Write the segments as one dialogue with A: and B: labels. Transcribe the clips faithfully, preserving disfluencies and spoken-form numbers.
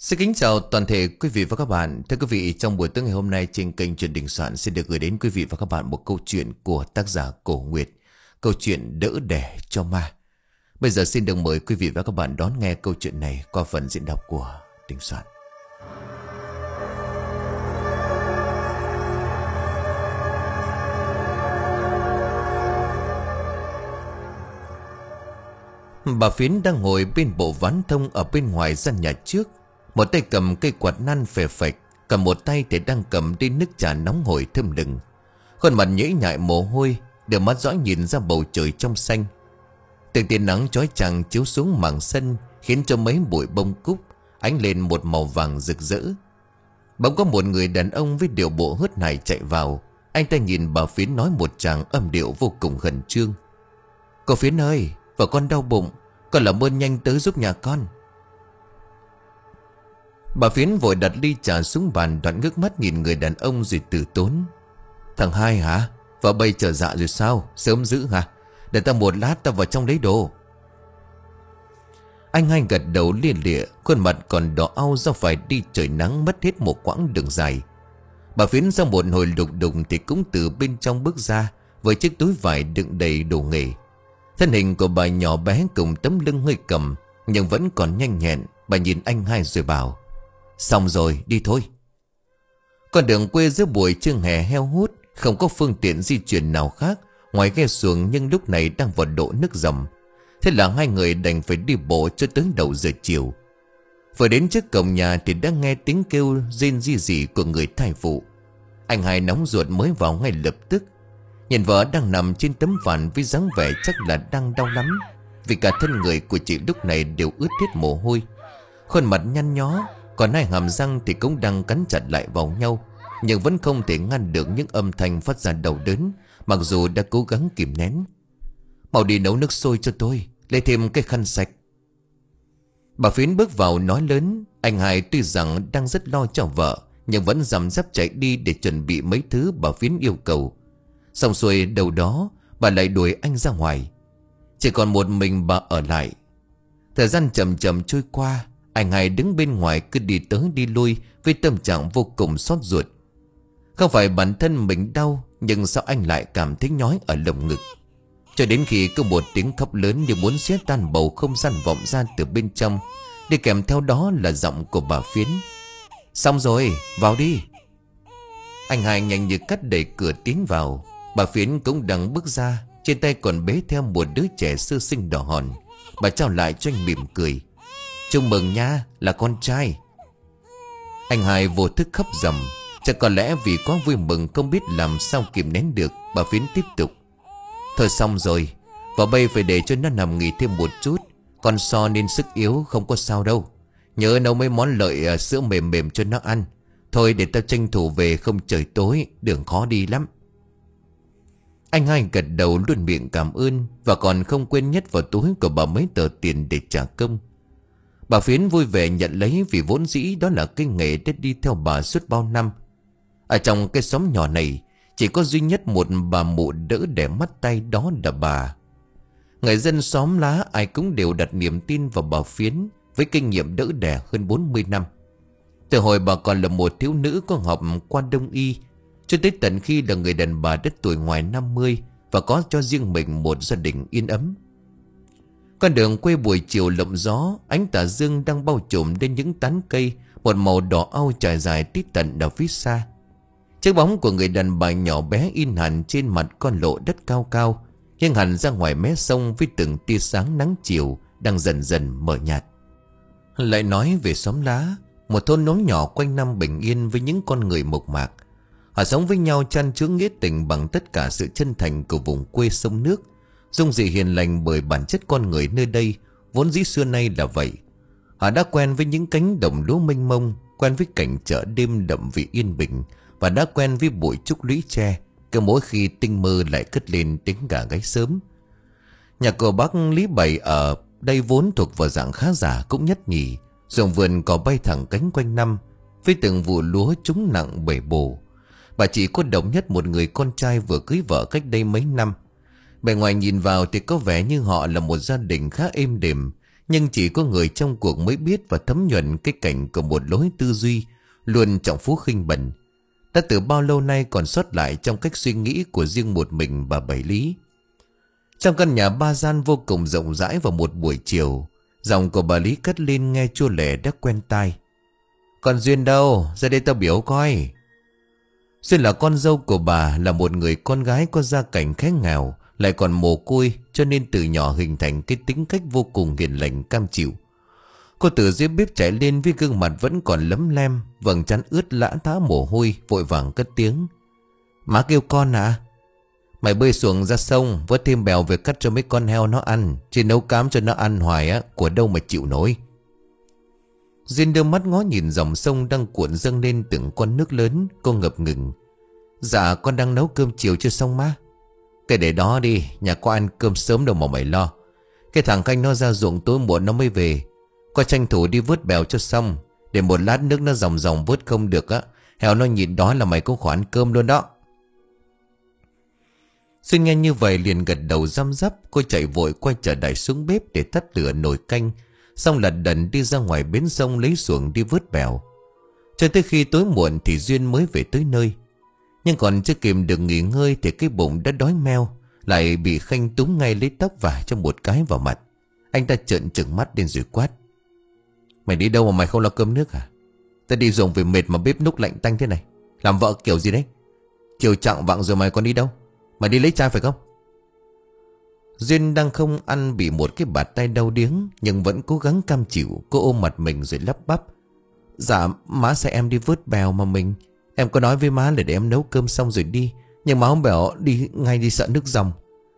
A: Xin kính chào toàn thể quý vị và các bạn. Thưa quý vị, trong buổi tối ngày hôm nay trên kênh Truyện Đình Soạn xin được gửi đến quý vị và các bạn một câu chuyện của tác giả Cổ Nguyệt, câu chuyện Đỡ Đẻ Cho Ma. Bây giờ xin được mời quý vị và các bạn đón nghe câu chuyện này qua phần diễn đọc của Đình Soạn. Bà Phiến đang ngồi bên bộ ván thông ở bên ngoài gian nhà trước. Một tay cầm cây quạt nan phè phạch, cầm một tay thì đang cầm đi nước trà nóng hổi thơm lừng. Khuôn mặt nhễ nhại mồ hôi, đôi mắt dõi nhìn ra bầu trời trong xanh. Từng tia nắng chói chang chiếu xuống mảng sân, khiến cho mấy bụi bông cúc ánh lên một màu vàng rực rỡ. Bỗng có một người đàn ông với điệu bộ hớt hải chạy vào. Anh ta nhìn bà Phiến nói một tràng âm điệu vô cùng khẩn trương: "Cô Phiến ơi, vợ con đau bụng, con làm ơn nhanh tới giúp nhà con." Bà Phiến vội đặt ly trà xuống bàn, đoạn ngước mắt nhìn người đàn ông rồi từ tốn: "Thằng Hai hả? Vợ bây trở dạ rồi sao? Sớm dữ hả? Để ta một lát ta vào trong lấy đồ." Anh Hai gật đầu lia lịa, khuôn mặt còn đỏ au do phải đi trời nắng mất hết một quãng đường dài. Bà Phiến sau một hồi lục đùng thì cũng từ bên trong bước ra với chiếc túi vải đựng đầy đồ nghề. Thân hình của bà nhỏ bé cùng tấm lưng hơi cầm nhưng vẫn còn nhanh nhẹn. Bà nhìn anh Hai rồi bảo: "Xong rồi, đi thôi." Con đường quê giữa buổi trưa hè heo hút, không có phương tiện di chuyển nào khác ngoài ghe xuồng, nhưng lúc này đang vào độ nước dầm. Thế là hai người đành phải đi bộ cho tới đầu giờ chiều. Vừa đến trước cổng nhà thì đã nghe tiếng kêu rên ri rỉ của người thai phụ. Anh Hai nóng ruột mới vào ngay lập tức. Nhìn vợ đang nằm trên tấm ván với dáng vẻ chắc là đang đau lắm, vì cả thân người của chị lúc này đều ướt hết mồ hôi. Khuôn mặt nhăn nhó, còn hai hàm răng thì cũng đang cắn chặt lại vào nhau, nhưng vẫn không thể ngăn được những âm thanh phát ra đau đớn, mặc dù đã cố gắng kìm nén. "Mau đi nấu nước sôi cho tôi, lấy thêm cái khăn sạch." Bà Phiến bước vào nói lớn. Anh Hai tuy rằng đang rất lo cho vợ, nhưng vẫn dằm dắp chạy đi để chuẩn bị mấy thứ bà Phiến yêu cầu. Xong xuôi đầu đó, bà lại đuổi anh ra ngoài. Chỉ còn một mình bà ở lại. Thời gian chậm chậm trôi qua. Anh Hai đứng bên ngoài cứ đi tới đi lui với tâm trạng vô cùng xót ruột. Không phải bản thân mình đau, nhưng sao anh lại cảm thấy nhói ở lồng ngực. Cho đến khi có một tiếng khóc lớn như muốn xé tan bầu không gian vọng ra từ bên trong, đi kèm theo đó là giọng của bà Phiến: "Xong rồi, vào đi." Anh Hai nhanh như cắt đẩy cửa tiến vào. Bà Phiến cũng đang bước ra, trên tay còn bế theo một đứa trẻ sơ sinh đỏ hòn. Bà trao lại cho anh mỉm cười: "Chúc mừng nha, là con trai." Anh Hai vô thức khóc rầm. Chắc có lẽ vì quá vui mừng không biết làm sao kìm nén được, bà Phiến tiếp tục: "Thôi xong rồi, vợ bây phải để cho nó nằm nghỉ thêm một chút. Con So nên sức yếu, không có sao đâu. Nhớ nấu mấy món lợi uh, sữa mềm mềm cho nó ăn. Thôi để tao tranh thủ về, không trời tối, đường khó đi lắm." Anh Hai gật đầu luôn miệng cảm ơn, và còn không quên nhét vào túi của bà mấy tờ tiền để trả công. Bà Phiến vui vẻ nhận lấy, vì vốn dĩ đó là cái nghề đã đi theo bà suốt bao năm. Ở trong cái xóm nhỏ này chỉ có duy nhất một bà mụ đỡ đẻ mắt tay, đó là bà. Người dân xóm lá ai cũng đều đặt niềm tin vào bà Phiến, với kinh nghiệm đỡ đẻ hơn bốn mươi năm. Từ hồi bà còn là một thiếu nữ có học qua đông y, cho tới tận khi là người đàn bà đất tuổi ngoài năm mươi và có cho riêng mình một gia đình yên ấm. Con đường quê buổi chiều lộng gió, ánh tà dương đang bao trùm lên những tán cây, một màu đỏ au trải dài tít tận ở phía xa. Chiếc bóng của người đàn bà nhỏ bé in hẳn trên mặt con lộ đất cao cao, nghiêng hẳn ra ngoài mé sông với từng tia sáng nắng chiều đang dần dần mờ nhạt. Lại nói về xóm lá, một thôn nón nhỏ quanh năm bình yên với những con người mộc mạc. Họ sống với nhau chan chứa nghĩa tình bằng tất cả sự chân thành của vùng quê sông nước, dung dị hiền lành bởi bản chất con người nơi đây vốn dĩ xưa nay là vậy. Họ đã quen với những cánh đồng lúa mênh mông, quen với cảnh chợ đêm đậm vị yên bình, và đã quen với bụi trúc lũy tre, cứ mỗi khi tinh mơ lại cất lên tiếng gà gáy sớm. Nhà của bác Lý Bảy ở đây vốn thuộc vào dạng khá giả cũng nhất nhì. Ruộng vườn có bay thẳng cánh quanh năm, với từng vụ lúa trúng nặng bể bồ. Bà chỉ có độc nhất một người con trai vừa cưới vợ cách đây mấy năm. Bề ngoài nhìn vào thì có vẻ như họ là một gia đình khá êm đềm, Nhưng chỉ có người trong cuộc mới biết và thấm nhuần cái cảnh của một lối tư duy luôn trọng phú khinh bần, đã từ bao lâu nay còn sót lại trong cách suy nghĩ của riêng một mình bà Bảy Lý. Trong căn nhà ba gian vô cùng rộng rãi vào một buổi chiều, giọng của bà Lý cất lên nghe chua lẻ đã quen tai. Còn Duyên đâu? Ra đây tao biểu coi. Duyên là con dâu của bà, là một người con gái có gia cảnh khá nghèo, lại còn mồ côi, cho nên từ nhỏ hình thành cái tính cách vô cùng hiền lành cam chịu. Cô từ dưới bếp chạy lên với gương mặt vẫn còn lấm lem, vầng trán ướt lã thá mồ hôi, vội vàng cất tiếng. Má kêu con à? Mày bơi xuồng ra sông, vớt thêm bèo về cắt cho mấy con heo nó ăn, chứ nấu cám cho nó ăn hoài á, của đâu mà chịu nổi. Duyên đưa mắt ngó nhìn dòng sông đang cuộn dâng lên từng con nước lớn, cô ngập ngừng. Dạ con đang nấu cơm chiều chưa xong má. Cái để đó đi, nhà có ăn cơm sớm đâu mà mày lo. Cái thằng Khanh nó ra ruộng tối muộn nó mới về. Coi tranh thủ đi vớt bèo cho xong, để một lát nước nó dòng dòng vớt không được á, heo nó nhịn đói là mày cũng khỏi ăn cơm luôn đó. Xuyên nghe như vậy liền gật đầu răm rắp. Cô chạy vội quay trở lại xuống bếp để tắt lửa nồi canh, xong lật đần đi ra ngoài bến sông lấy xuồng đi vớt bèo. Cho tới khi tối muộn thì Duyên mới về tới nơi. Nhưng còn chưa kịp được nghỉ ngơi thì cái bụng đã đói meo, lại bị Khanh túm ngay lấy tóc vả cho một cái vào mặt. Anh ta trợn trừng mắt lên rồi quát. Mày đi đâu mà mày không lo cơm nước hả? Ta đi ruộng về mệt mà bếp núc lạnh tanh thế này. Làm vợ kiểu gì đấy? Chiều chạng vạng rồi mày còn đi đâu? Mày đi lấy chai phải không? Duyên đang không ăn bị một cái bạt tay đau điếng, nhưng vẫn cố gắng cam chịu. Cô ôm mặt mình rồi lắp bắp. Dạ má sẽ em đi vớt bèo mà mình. Em có nói với má là để em nấu cơm xong rồi đi, nhưng má không bảo đi ngay đi sợ nước dòng.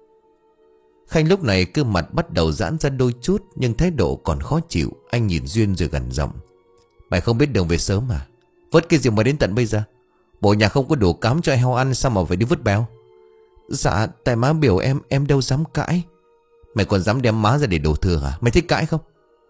A: Khanh lúc này cơ mặt bắt đầu giãn ra đôi chút, nhưng thái độ còn khó chịu. Anh nhìn Duyên rồi gần giọng. Mày không biết đường về sớm à? Vớt cái gì mà đến tận bây giờ? Bộ nhà không có đủ cám cho heo ăn, sao mà phải đi vớt bèo? Dạ tại má biểu em, em đâu dám cãi. Mày còn dám đem má ra để đổ thừa à? Mày thích cãi không?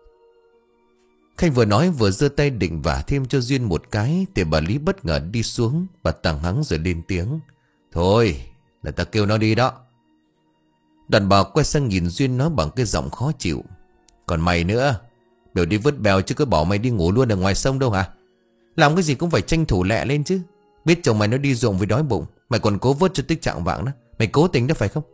A: Khanh vừa nói vừa giơ tay định vả thêm cho Duyên một cái, thì bà Lý bất ngờ đi xuống. Bà tằng hắng rồi lên tiếng. Thôi là ta kêu nó đi đó. Đàn bà quay sang nhìn Duyên nói bằng cái giọng khó chịu. Còn mày nữa, biểu đi vớt bèo chứ có bỏ mày đi ngủ luôn ở ngoài sông đâu hả? Làm cái gì cũng phải tranh thủ lẹ lên chứ. Biết chồng mày nó đi ruộng vì đói bụng, mày còn cố vớt cho tích trạng vạng đó. Mày cố tình đó phải không?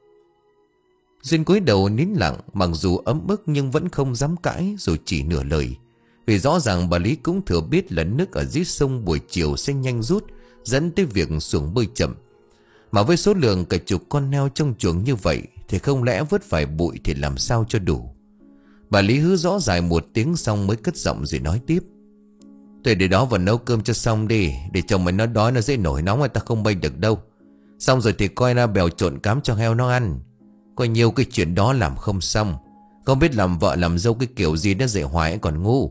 A: Duyên cúi đầu nín lặng, mặc dù ấm ức nhưng vẫn không dám cãi, rồi chỉ nửa lời. Vì rõ ràng bà Lý cũng thừa biết là nước ở dưới sông buổi chiều sẽ nhanh rút, dẫn tới việc xuồng bơi chậm. Mà với số lượng cả chục con heo trong chuồng như vậy thì không lẽ vớt vài bụi thì làm sao cho đủ. Bà Lý hứ rõ dài một tiếng xong mới cất giọng rồi nói tiếp. Tôi để đó vào nấu cơm cho xong đi, để chồng mày nó đói nó dễ nổi nóng, người ta không bênh được đâu. Xong rồi thì coi ra bèo trộn cám cho heo nó ăn. Coi nhiều cái chuyện đó làm không xong, không biết làm vợ làm dâu cái kiểu gì đã dạy hoài còn ngu.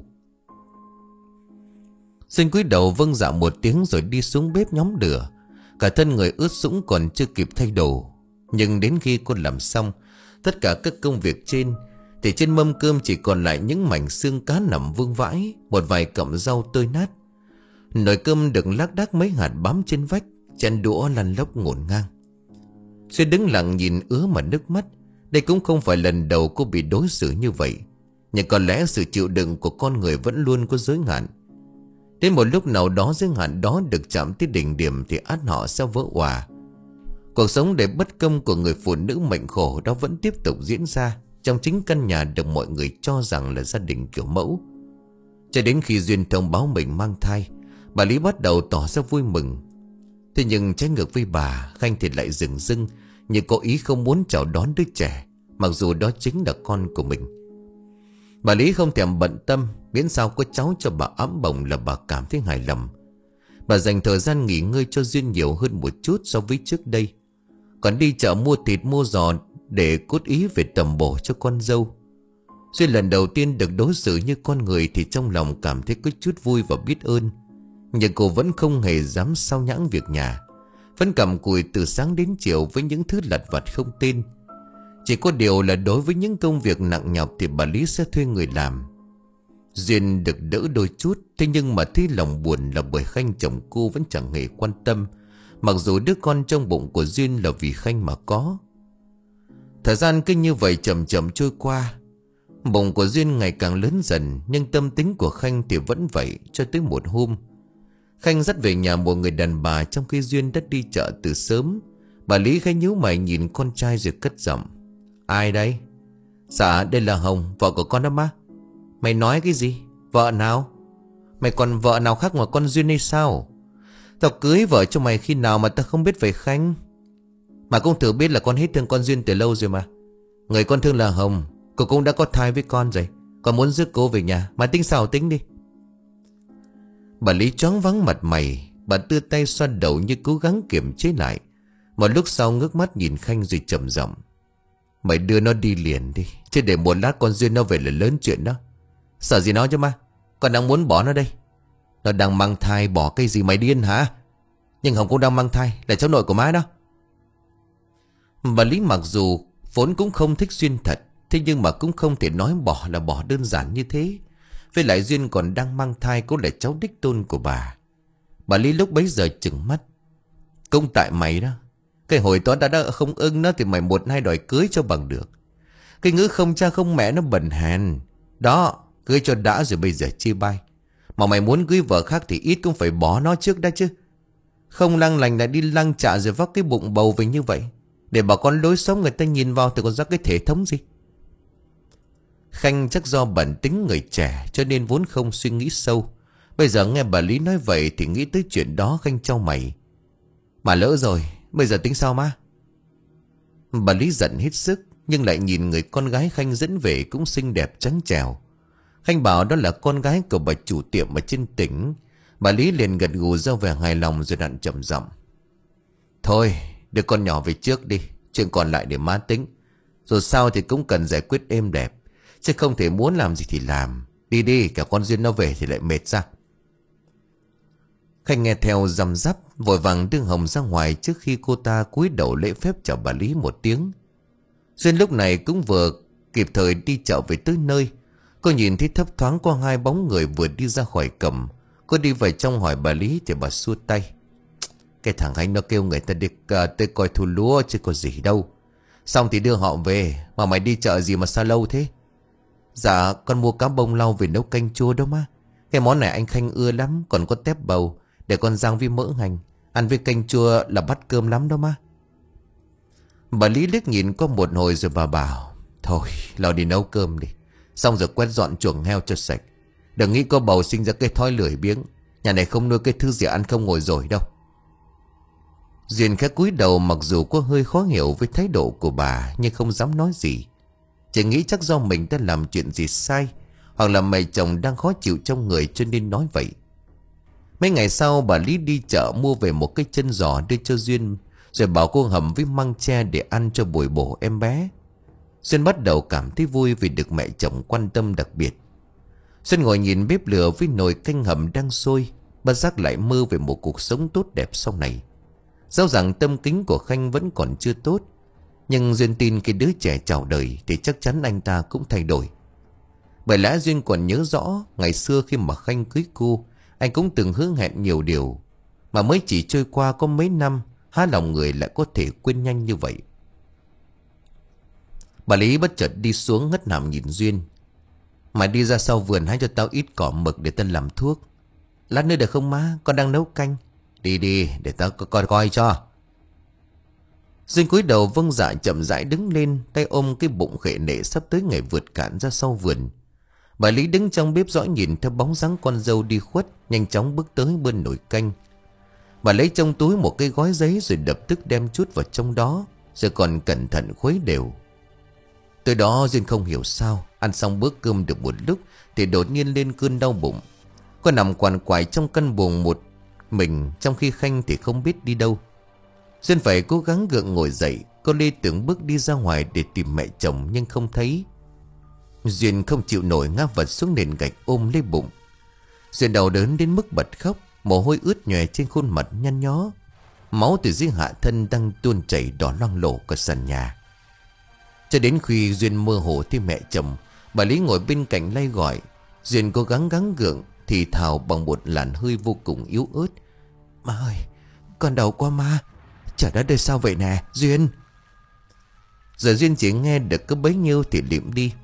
A: Duyên cúi đầu vâng dạ một tiếng rồi đi xuống bếp nhóm lửa. Cả thân người ướt sũng còn chưa kịp thay đồ. Nhưng đến khi cô làm xong tất cả các công việc trên thì trên mâm cơm chỉ còn lại những mảnh xương cá nằm vương vãi, một vài cọng rau tơi nát. Nồi cơm được lác đác mấy hạt bám trên vách, chén đũa lăn lóc ngổn ngang. Duyên đứng lặng nhìn ứa mà nước mắt. Đây cũng không phải lần đầu cô bị đối xử như vậy, nhưng có lẽ sự chịu đựng của con người vẫn luôn có giới hạn. Đến một lúc nào đó giới hạn đó được chạm tới đỉnh điểm thì ắt họ sẽ vỡ òa. Cuộc sống đầy bất công của người phụ nữ mệnh khổ đó vẫn tiếp tục diễn ra trong chính căn nhà được mọi người cho rằng là gia đình kiểu mẫu. Cho đến khi Duyên thông báo mình mang thai, bà Lý bắt đầu tỏ ra vui mừng. Thế nhưng trái ngược với bà, Khanh thì lại dừng dưng như có ý không muốn chào đón đứa trẻ, mặc dù đó chính là con của mình. Bà Lý không thèm bận tâm, miễn sao có cháu cho bà ấm bồng là bà cảm thấy hài lòng. Bà dành thời gian nghỉ ngơi cho Duyên nhiều hơn một chút so với trước đây. Còn đi chợ mua thịt mua giò để cốt ý về tầm bổ cho con dâu. Duyên lần đầu tiên được đối xử như con người thì trong lòng cảm thấy có chút vui và biết ơn. Nhưng cô vẫn không hề dám sao nhãng việc nhà, vẫn cầm cùi từ sáng đến chiều với những thứ lặt vặt không tên. Chỉ có điều là đối với những công việc nặng nhọc thì bà Lý sẽ thuê người làm. Duyên được đỡ đôi chút, thế nhưng mà thấy lòng buồn là bởi Khanh chồng cô vẫn chẳng hề quan tâm, mặc dù đứa con trong bụng của Duyên là vì Khanh mà có. Thời gian cứ như vậy chậm chậm trôi qua. Bụng của Duyên ngày càng lớn dần, nhưng tâm tính của Khanh thì vẫn vậy. Cho tới một hôm, Khanh dắt về nhà một người đàn bà, trong khi Duyên đã đi chợ từ sớm. Bà Lý khẽ nhíu mày nhìn con trai rồi cất giọng: Ai đây? Dạ đây là Hồng, vợ của con đó má. Mày nói cái gì? Vợ nào? Mày còn vợ nào khác ngoài con Duyên hay sao? Tao cưới vợ cho mày khi nào mà tao không biết về Khanh? Mà cũng thử biết là con hết thương con Duyên từ lâu rồi mà. Người con thương là Hồng. Cô cũng đã có thai với con rồi. Con muốn rước cô về nhà. Mà tính sao tính đi. Bà Lý choáng váng mặt mày. Bà đưa tay xoa đầu như cố gắng kiềm chế lại. Một lúc sau ngước mắt nhìn Khanh rồi trầm giọng: Mày đưa nó đi liền đi, chứ để một lát con Duyên nó về là lớn chuyện đó. Sợ gì nó chứ ma? Con đang muốn bỏ nó đây. Nó đang mang thai, bỏ cái gì mày điên hả? Nhưng Hồng cũng đang mang thai, là cháu nội của má đó. Bà Lý mặc dù vốn cũng không thích Duyên thật, thế nhưng mà cũng không thể nói bỏ là bỏ đơn giản như thế. Với lại Duyên còn đang mang thai, cũng là cháu đích tôn của bà. Bà Lý lúc bấy giờ trừng mắt: Cũng tại mày đó. Cái hồi đó đã, đã không ưng nó thì mày một hai đòi cưới cho bằng được. Cái ngữ không cha không mẹ nó bần hèn. Đó, cưới cho đã rồi bây giờ chia bay. Mà mày muốn cưới vợ khác thì ít cũng phải bỏ nó trước đã chứ. Không lăng lành lại đi lăng trạ rồi vác cái bụng bầu về như vậy. Để bà con lối sống người ta nhìn vào thì còn ra cái thể thống gì. Khanh chắc do bản tính người trẻ cho nên vốn không suy nghĩ sâu. Bây giờ nghe bà Lý nói vậy thì nghĩ tới chuyện đó. Khanh chau mày: Mà lỡ rồi, bây giờ tính sao má? Bà Lý giận hết sức, nhưng lại nhìn người con gái Khanh dẫn về cũng xinh đẹp trắng trẻo. Khanh bảo đó là con gái của bà chủ tiệm ở trên tỉnh. Bà Lý liền gật gù ra vẻ hài lòng rồi đặn trầm giọng: Thôi đưa con nhỏ về trước đi, chuyện còn lại để má tính. Rồi sao thì cũng cần giải quyết êm đẹp, chứ không thể muốn làm gì thì làm. Đi đi, cả con Duyên nó về thì lại mệt ra. Khanh nghe theo răm rắp, vội vàng đưa Hồng ra ngoài trước khi cô ta cúi đầu lễ phép chào bà Lý một tiếng. Duyên lúc này cũng vừa kịp thời đi chợ về tới nơi. Cô nhìn thấy thấp thoáng qua hai bóng người vừa đi ra khỏi cổng. Cô đi vào trong hỏi bà Lý thì bà xua tay: Cái thằng anh nó kêu người ta đi uh, tới coi thu lúa chứ có gì đâu. Xong thì đưa họ về. Mà mày đi chợ gì mà sao lâu thế? Dạ con mua cá bông lau về nấu canh chua đó má. Cái món này anh Khanh ưa lắm. Còn có tép bầu để con rang với mỡ hành. Ăn với canh chua là bắt cơm lắm đó má. Bà Lý liếc nhìn có một hồi rồi bà bảo: Thôi lau đi nấu cơm đi. Xong rồi quét dọn chuồng heo cho sạch. Đừng nghĩ có bầu sinh ra cái thói lười biếng. Nhà này không nuôi cái thứ gì ăn không ngồi rồi đâu. Duyên khẽ cúi đầu, mặc dù có hơi khó hiểu với thái độ của bà, nhưng không dám nói gì. Chỉ nghĩ chắc do mình đã làm chuyện gì sai, hoặc là mẹ chồng đang khó chịu trong người cho nên nói vậy. Mấy ngày sau bà Lý đi chợ mua về một cái chân giò đưa cho Duyên, rồi bảo cô hầm với măng tre để ăn cho bồi bổ em bé. Duyên bắt đầu cảm thấy vui vì được mẹ chồng quan tâm đặc biệt. Duyên ngồi nhìn bếp lửa với nồi canh hầm đang sôi, bất giác lại mơ về một cuộc sống tốt đẹp sau này. Dẫu rằng tâm kính của Khanh vẫn còn chưa tốt, nhưng Duyên tin cái đứa trẻ chào đời thì chắc chắn anh ta cũng thay đổi. Bởi lẽ Duyên còn nhớ rõ ngày xưa khi mà Khanh cưới cô, anh cũng từng hứa hẹn nhiều điều, mà mới chỉ trôi qua có mấy năm, há lòng người lại có thể quên nhanh như vậy. Bà Lý bất chợt đi xuống ngất nằm nhìn Duyên: Mày đi ra sau vườn hái cho tao ít cỏ mực để tao làm thuốc. Lát nữa được không má? Con đang nấu canh. Đi đi để tao coi coi cho. Duyên cúi đầu vâng dạ chậm rãi đứng lên, tay ôm cái bụng khệ nệ sắp tới ngày vượt cạn ra sau vườn. Bà Lý đứng trong bếp dõi nhìn theo bóng dáng con dâu đi khuất, nhanh chóng bước tới bưng nồi canh. Bà lấy trong túi một cái gói giấy rồi lập tức đem chút vào trong đó, rồi còn cẩn thận khuấy đều. Từ đó Duyên không hiểu sao, ăn xong bữa cơm được một lúc thì đột nhiên lên cơn đau bụng. Cô nằm quằn quại trong căn buồng một mình, trong khi Khanh thì không biết đi đâu. Duyên phải cố gắng gượng ngồi dậy. Cô Lê tưởng bước đi ra ngoài để tìm mẹ chồng nhưng không thấy. Duyên không chịu nổi ngã vật xuống nền gạch ôm lấy bụng. Duyên đau đớn đến mức bật khóc, mồ hôi ướt nhòe trên khuôn mặt nhăn nhó. Máu từ dưới hạ thân đang tuôn chảy đỏ loang lổ cả sàn nhà. Cho đến khi Duyên mơ hồ thấy mẹ chồng, bà Lý ngồi bên cạnh lay gọi. Duyên cố gắng gắng gượng thì thào bằng một làn hơi vô cùng yếu ớt: Má ơi, con đau quá má. Trời đất ơi sao vậy nè Duyên. Giờ Duyên chỉ nghe được có bấy nhiêu thì liệm đi.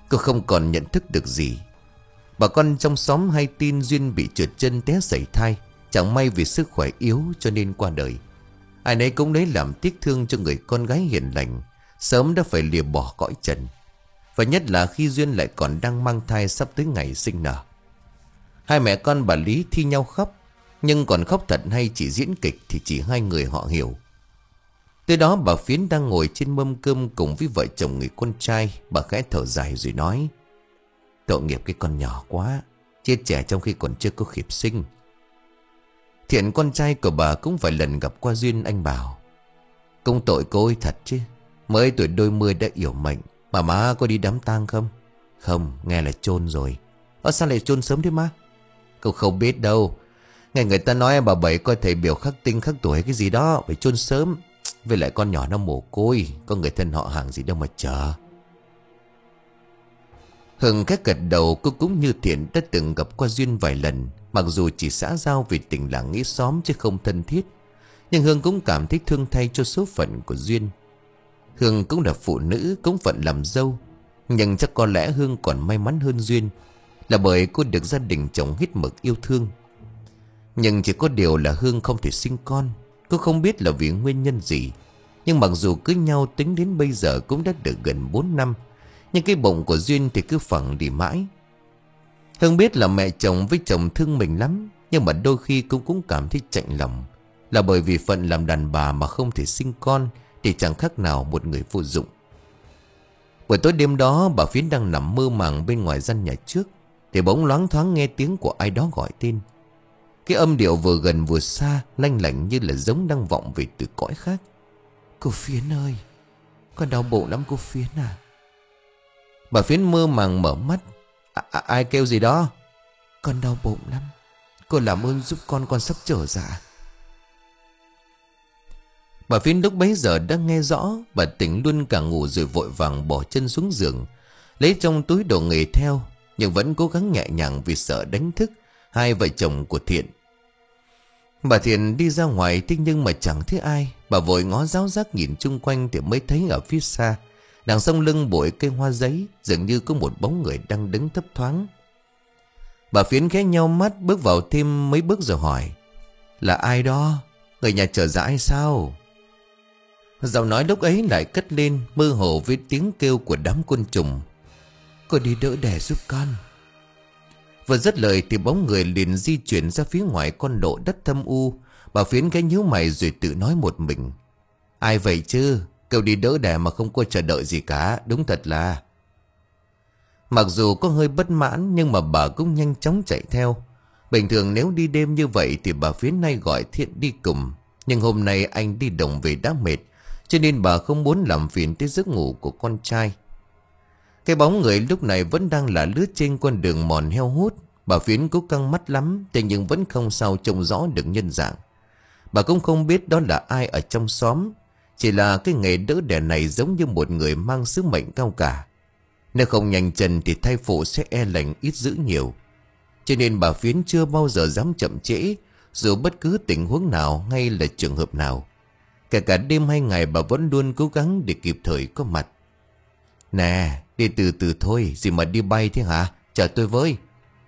A: Cô không còn nhận thức được gì. Bà con trong xóm hay tin Duyên bị trượt chân té sảy thai, chẳng may vì sức khỏe yếu cho nên qua đời. Ai nấy cũng lấy làm tiếc thương cho người con gái hiền lành, sớm đã phải lìa bỏ cõi trần. Và nhất là khi Duyên lại còn đang mang thai sắp tới ngày sinh nở. Hai mẹ con bà Lý thi nhau khóc, nhưng còn khóc thật hay chỉ diễn kịch thì chỉ hai người họ hiểu. Tới đó bà Phiến đang ngồi trên mâm cơm cùng với vợ chồng người con trai. Bà khẽ thở dài rồi nói: tội nghiệp cái con nhỏ quá, chết trẻ trong khi còn chưa có kịp sinh. Thiện con trai của bà cũng vài lần gặp qua Duyên. Anh bảo: cũng tội cô ấy thật chứ, mới tuổi đôi mươi đã yểu mệnh. Mà má có đi đám tang không? Không, nghe là chôn rồi. Ơ sao lại chôn sớm thế má? Cậu không biết đâu. Nghe người ta nói bà Bảy coi thầy biểu khắc tinh khắc tuổi cái gì đó, phải chôn sớm. Với lại con nhỏ nó mồ côi, có người thân họ hàng gì đâu mà chờ. Hưng các gật đầu. Cô cũng như Thiện đã từng gặp qua Duyên vài lần, mặc dù chỉ xã giao vì tình làng nghĩa xóm chứ không thân thiết. Nhưng Hương cũng cảm thấy thương thay cho số phận của Duyên. Hương cũng là phụ nữ, cũng phận làm dâu. Nhưng chắc có lẽ Hương còn may mắn hơn Duyên, là bởi cô được gia đình chồng hết mực yêu thương. Nhưng chỉ có điều là Hương không thể sinh con. Cô không biết là vì nguyên nhân gì, nhưng mặc dù cưới nhau tính đến bây giờ cũng đã được gần bốn năm, nhưng cái bụng của Duyên thì cứ phẳng đi mãi. Hương biết là mẹ chồng với chồng thương mình lắm, nhưng mà đôi khi cũng cũng cảm thấy chạnh lòng. Là bởi vì phận làm đàn bà mà không thể sinh con thì chẳng khác nào một người vô dụng. Buổi tối đêm đó, bà Phiến đang nằm mơ màng bên ngoài gian nhà trước, thì bỗng loáng thoáng nghe tiếng của ai đó gọi tên. Cái âm điệu vừa gần vừa xa, lanh lảnh như là giống đang vọng về từ cõi khác. Cô Phiến ơi, con đau bụng lắm cô Phiến à. Bà Phiến mơ màng mở mắt. À, à, ai kêu gì đó? Con đau bụng lắm, cô làm ơn giúp con, con sắp trở dạ. Bà Phiến lúc bấy giờ đã nghe rõ. Bà tỉnh luôn cả ngủ rồi vội vàng bỏ chân xuống giường, lấy trong túi đồ nghề theo, nhưng vẫn cố gắng nhẹ nhàng vì sợ đánh thức hai vợ chồng của Thiện. Bà Thiện đi ra ngoài thế nhưng mà chẳng thấy ai. Bà vội ngó ráo rác nhìn chung quanh thì mới thấy ở phía xa, đằng sau lưng bụi cây hoa giấy, dường như có một bóng người đang đứng thấp thoáng. Bà Phiến khẽ nheo mắt bước vào thêm mấy bước rồi hỏi: là ai đó? Người nhà chờ dạ hay sao? Giọng nói lúc ấy lại cất lên mơ hồ với tiếng kêu của đám côn trùng. Cô đi đỡ đẻ giúp con. Vừa dứt lời thì bóng người liền di chuyển ra phía ngoài con lộ đất thâm u. Bà Phiến cái nhíu mày rồi tự nói một mình: ai vậy chứ? Kêu đi đỡ đẻ mà không có chờ đợi gì cả, đúng thật là. Mặc dù có hơi bất mãn nhưng mà bà cũng nhanh chóng chạy theo. Bình thường nếu đi đêm như vậy thì bà Phiến nay gọi Thiện đi cùng, nhưng hôm nay anh đi đồng về đã mệt, cho nên bà không muốn làm phiền tới giấc ngủ của con trai. Cái bóng người lúc này vẫn đang là lướt trên con đường mòn heo hút. Bà Phiến cố căng mắt lắm, thế nhưng vẫn không sao trông rõ được nhân dạng. Bà cũng không biết đó là ai ở trong xóm, chỉ là cái nghề đỡ đẻ này giống như một người mang sứ mệnh cao cả. Nếu không nhanh chân thì thai phụ sẽ e lạnh ít dữ nhiều. Cho nên bà Phiến chưa bao giờ dám chậm trễ, dù bất cứ tình huống nào hay là trường hợp nào. Kể cả đêm hay ngày bà vẫn luôn cố gắng để kịp thời có mặt. Nè, đi từ từ thôi, gì mà đi bay thế hả? Chờ tôi với.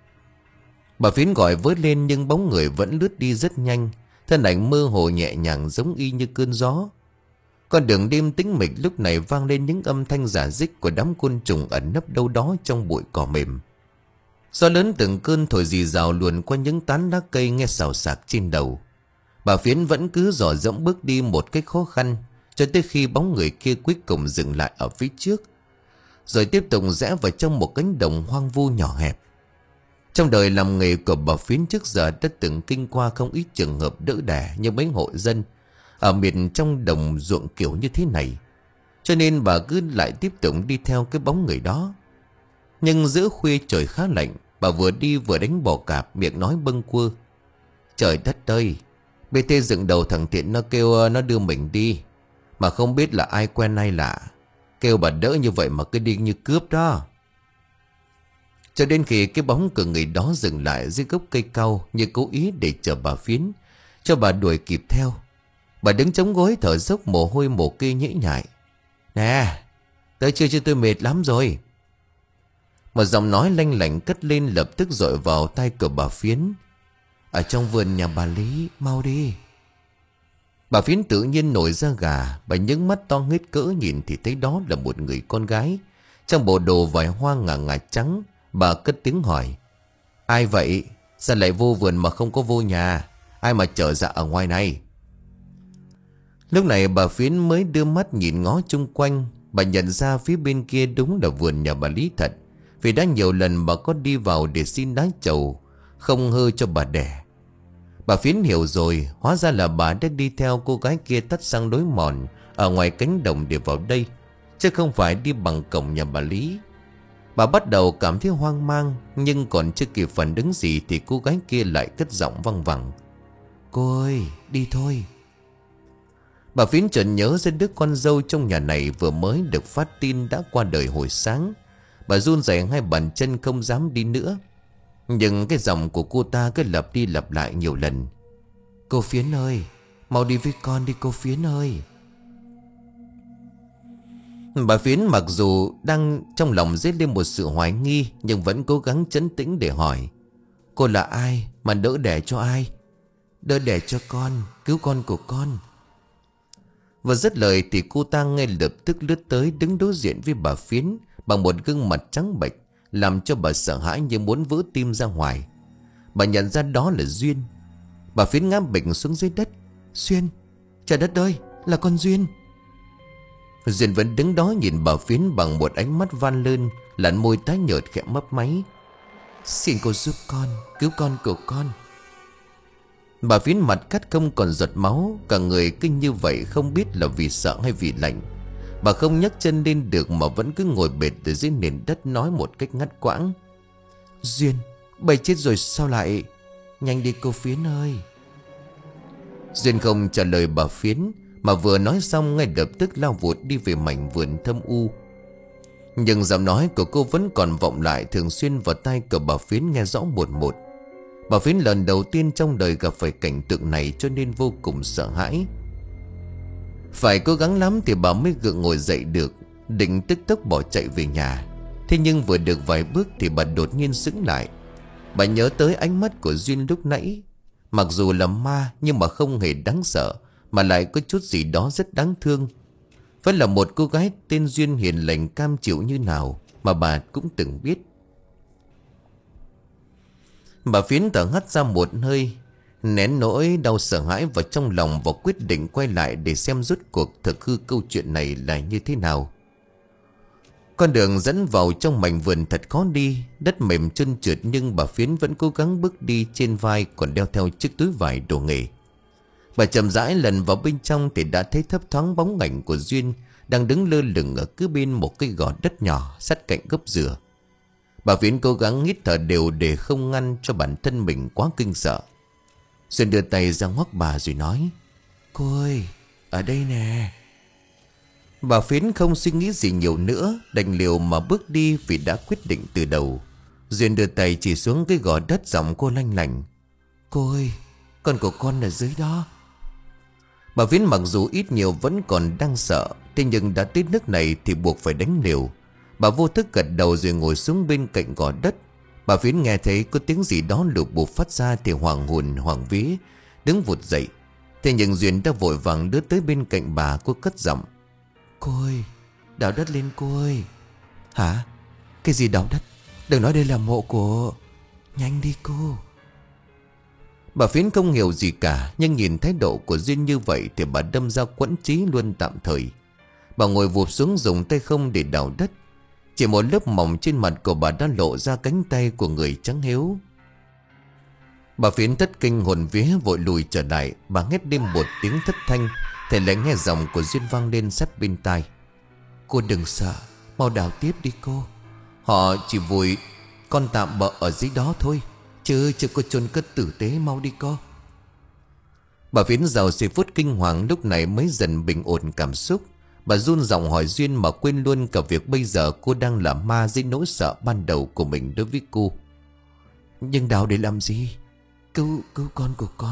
A: Bà Phiến gọi với lên nhưng bóng người vẫn lướt đi rất nhanh, thân ảnh mơ hồ nhẹ nhàng giống y như cơn gió. Con đường đêm tĩnh mịch lúc này vang lên những âm thanh giả dích của đám côn trùng ẩn nấp đâu đó trong bụi cỏ mềm. Gió lớn từng cơn thổi rì rào luồn qua những tán lá cây nghe xào xạc trên đầu. Bà Phiến vẫn cứ dò dẫm bước đi một cách khó khăn, cho tới khi bóng người kia cuối cùng dừng lại ở phía trước, rồi tiếp tục rẽ vào trong một cánh đồng hoang vu nhỏ hẹp. Trong đời làm nghề của bà Phiến trước giờ đã từng kinh qua không ít trường hợp đỡ đẻ như mấy hộ dân ở miền trong đồng ruộng kiểu như thế này, cho nên bà cứ lại tiếp tục đi theo cái bóng người đó. Nhưng giữa khuya trời khá lạnh, bà vừa đi vừa đánh bò cạp, miệng nói bâng quơ: trời đất ơi, bê tê dựng đầu thằng Thiện nó kêu nó đưa mình đi, mà không biết là ai quen ai lạ, kêu bà đỡ như vậy mà cứ đi như cướp đó. Cho đến khi cái bóng của người đó dừng lại dưới gốc cây cau, như cố ý để chờ bà Phiến, cho bà đuổi kịp theo. Bà đứng chống gối thở dốc, mồ hôi mồ kê nhễ nhại. Nè, tới chưa chứ tôi mệt lắm rồi. Một giọng nói lanh lảnh cất lên lập tức dội vào tai của bà Phiến. Ở trong vườn nhà bà Lý, mau đi. Bà Phiến tự nhiên nổi da gà. Bà nhướng mắt to hết cỡ nhìn thì thấy đó là một người con gái trong bộ đồ vải hoa ngà ngà trắng. Bà cất tiếng hỏi. Ai vậy? Sao lại vô vườn mà không có vô nhà? Ai mà trở dạ ở ngoài này? Lúc này bà Phiến mới đưa mắt nhìn ngó chung quanh. Bà nhận ra phía bên kia đúng là vườn nhà bà Lý thật. Vì đã nhiều lần bà có đi vào để xin đái trầu không hơ cho bà đẻ. Bà Phiến hiểu rồi. Hóa ra là bà đã đi theo cô gái kia tắt sang lối mòn ở ngoài cánh đồng để vào đây, chứ không phải đi bằng cổng nhà bà Lý. Bà bắt đầu cảm thấy hoang mang. Nhưng còn chưa kịp phản ứng gì thì cô gái kia lại cất giọng văng vẳng. Cô ơi, đi thôi. Bà Phiến chợt nhớ ra đứa con dâu trong nhà này vừa mới được phát tin đã qua đời hồi sáng. Bà run rẩy hai bàn chân không dám đi nữa. Nhưng cái giọng của cô ta cứ lặp đi lặp lại nhiều lần. Cô Phiến ơi, mau đi với con đi cô Phiến ơi. Bà Phiến mặc dù đang trong lòng dấy lên một sự hoài nghi, nhưng vẫn cố gắng trấn tĩnh để hỏi. Cô là ai mà đỡ đẻ cho ai? Đỡ đẻ cho con, cứu con của con. Vừa dứt lời thì cô ta ngay lập tức lướt tới đứng đối diện với bà Phiến bằng một gương mặt trắng bệch, làm cho bà sợ hãi như muốn vỡ tim ra ngoài. Bà nhận ra đó là Duyên. Bà Phiến ngã bịch xuống dưới đất. Duyên, trời đất ơi, là con Duyên. Duyên vẫn đứng đó nhìn bà Phiến bằng một ánh mắt van lơn, lặn môi tái nhợt khẽ mấp máy. Xin cô giúp con, cứu con của con. Bà Phiến mặt cắt không còn giọt máu. Cả người kinh như vậy không biết là vì sợ hay vì lạnh. Bà không nhấc chân lên được mà vẫn cứ ngồi bệt từ dưới nền đất nói một cách ngắt quãng. Duyên, bầy chết rồi sao lại? Nhanh đi cô Phiến ơi. Duyên không trả lời bà Phiến, mà vừa nói xong ngay lập tức lao vụt đi về mảnh vườn thâm u. Nhưng giọng nói của cô vẫn còn vọng lại thường xuyên vào tai của bà Phiến nghe rõ một một. Bà Phiến lần đầu tiên trong đời gặp phải cảnh tượng này cho nên vô cùng sợ hãi. Phải cố gắng lắm thì bà mới gượng ngồi dậy được, định tức tốc bỏ chạy về nhà. Thế nhưng vừa được vài bước thì bà đột nhiên sững lại. Bà nhớ tới ánh mắt của Duyên lúc nãy. Mặc dù là ma nhưng mà không hề đáng sợ, mà lại có chút gì đó rất đáng thương. Vẫn là một cô gái tên Duyên hiền lành cam chịu như nào mà bà cũng từng biết. Bà Phiến thở hắt ra một hơi, nén nỗi đau sợ hãi vào trong lòng và quyết định quay lại để xem rốt cuộc thực hư câu chuyện này là như thế nào. Con đường dẫn vào trong mảnh vườn thật khó đi, đất mềm trơn trượt nhưng bà Phiến vẫn cố gắng bước đi, trên vai còn đeo theo chiếc túi vải đồ nghề. Bà chậm rãi lần vào bên trong thì đã thấy thấp thoáng bóng ảnh của Duyên đang đứng lơ lửng ở cứ bên một cái gò đất nhỏ sát cạnh gốc dừa. Bà Phiến cố gắng hít thở đều để không ngăn cho bản thân mình quá kinh sợ. Duyên đưa tay ra ngoắc bà rồi nói. Cô ơi, ở đây nè. Bà Phiến không suy nghĩ gì nhiều nữa, đành liều mà bước đi vì đã quyết định từ đầu. Duyên đưa tay chỉ xuống cái gò đất, giọng cô lanh lành. Cô ơi, con của con ở dưới đó. Bà Phiến mặc dù ít nhiều vẫn còn đang sợ, thế nhưng đã tới nước này thì buộc phải đánh liều. Bà vô thức gật đầu rồi ngồi xuống bên cạnh gò đất. Bà Phiến nghe thấy có tiếng gì đó lục bục phát ra thì hoàng hồn hoàng vía đứng vụt dậy. Thế nhưng Duyên đã vội vàng đưa tới bên cạnh bà. Cô cất giọng. Cô ơi, đào đất lên cô ơi. Hả? Cái gì đào đất? Đừng nói đây là mộ của... Nhanh đi cô. Bà Phiến không hiểu gì cả, nhưng nhìn thái độ của Duyên như vậy thì bà đâm ra quẫn trí luôn tạm thời. Bà ngồi vụt xuống dùng tay không để đào đất. Chỉ một lớp mỏng trên mặt của bà đã lộ ra cánh tay của người trắng hiếu. Bà Phiến thất kinh hồn vía vội lùi trở lại. Bà hét lên một tiếng thất thanh, thì lại nghe giọng của Duyên vang lên sát bên tai. Cô đừng sợ, mau đào tiếp đi cô. Họ chỉ vùi con tạm bợ ở dưới đó thôi, chứ chưa có chôn cất tử tế, mau đi cô. Bà Phiến giàu giây phút kinh hoàng lúc này mới dần bình ổn cảm xúc. Bà run giọng hỏi Duyên mà quên luôn cả việc bây giờ cô đang là ma dưới nỗi sợ ban đầu của mình đối với cô. Nhưng đào để làm gì? Cứu, cứu con của con.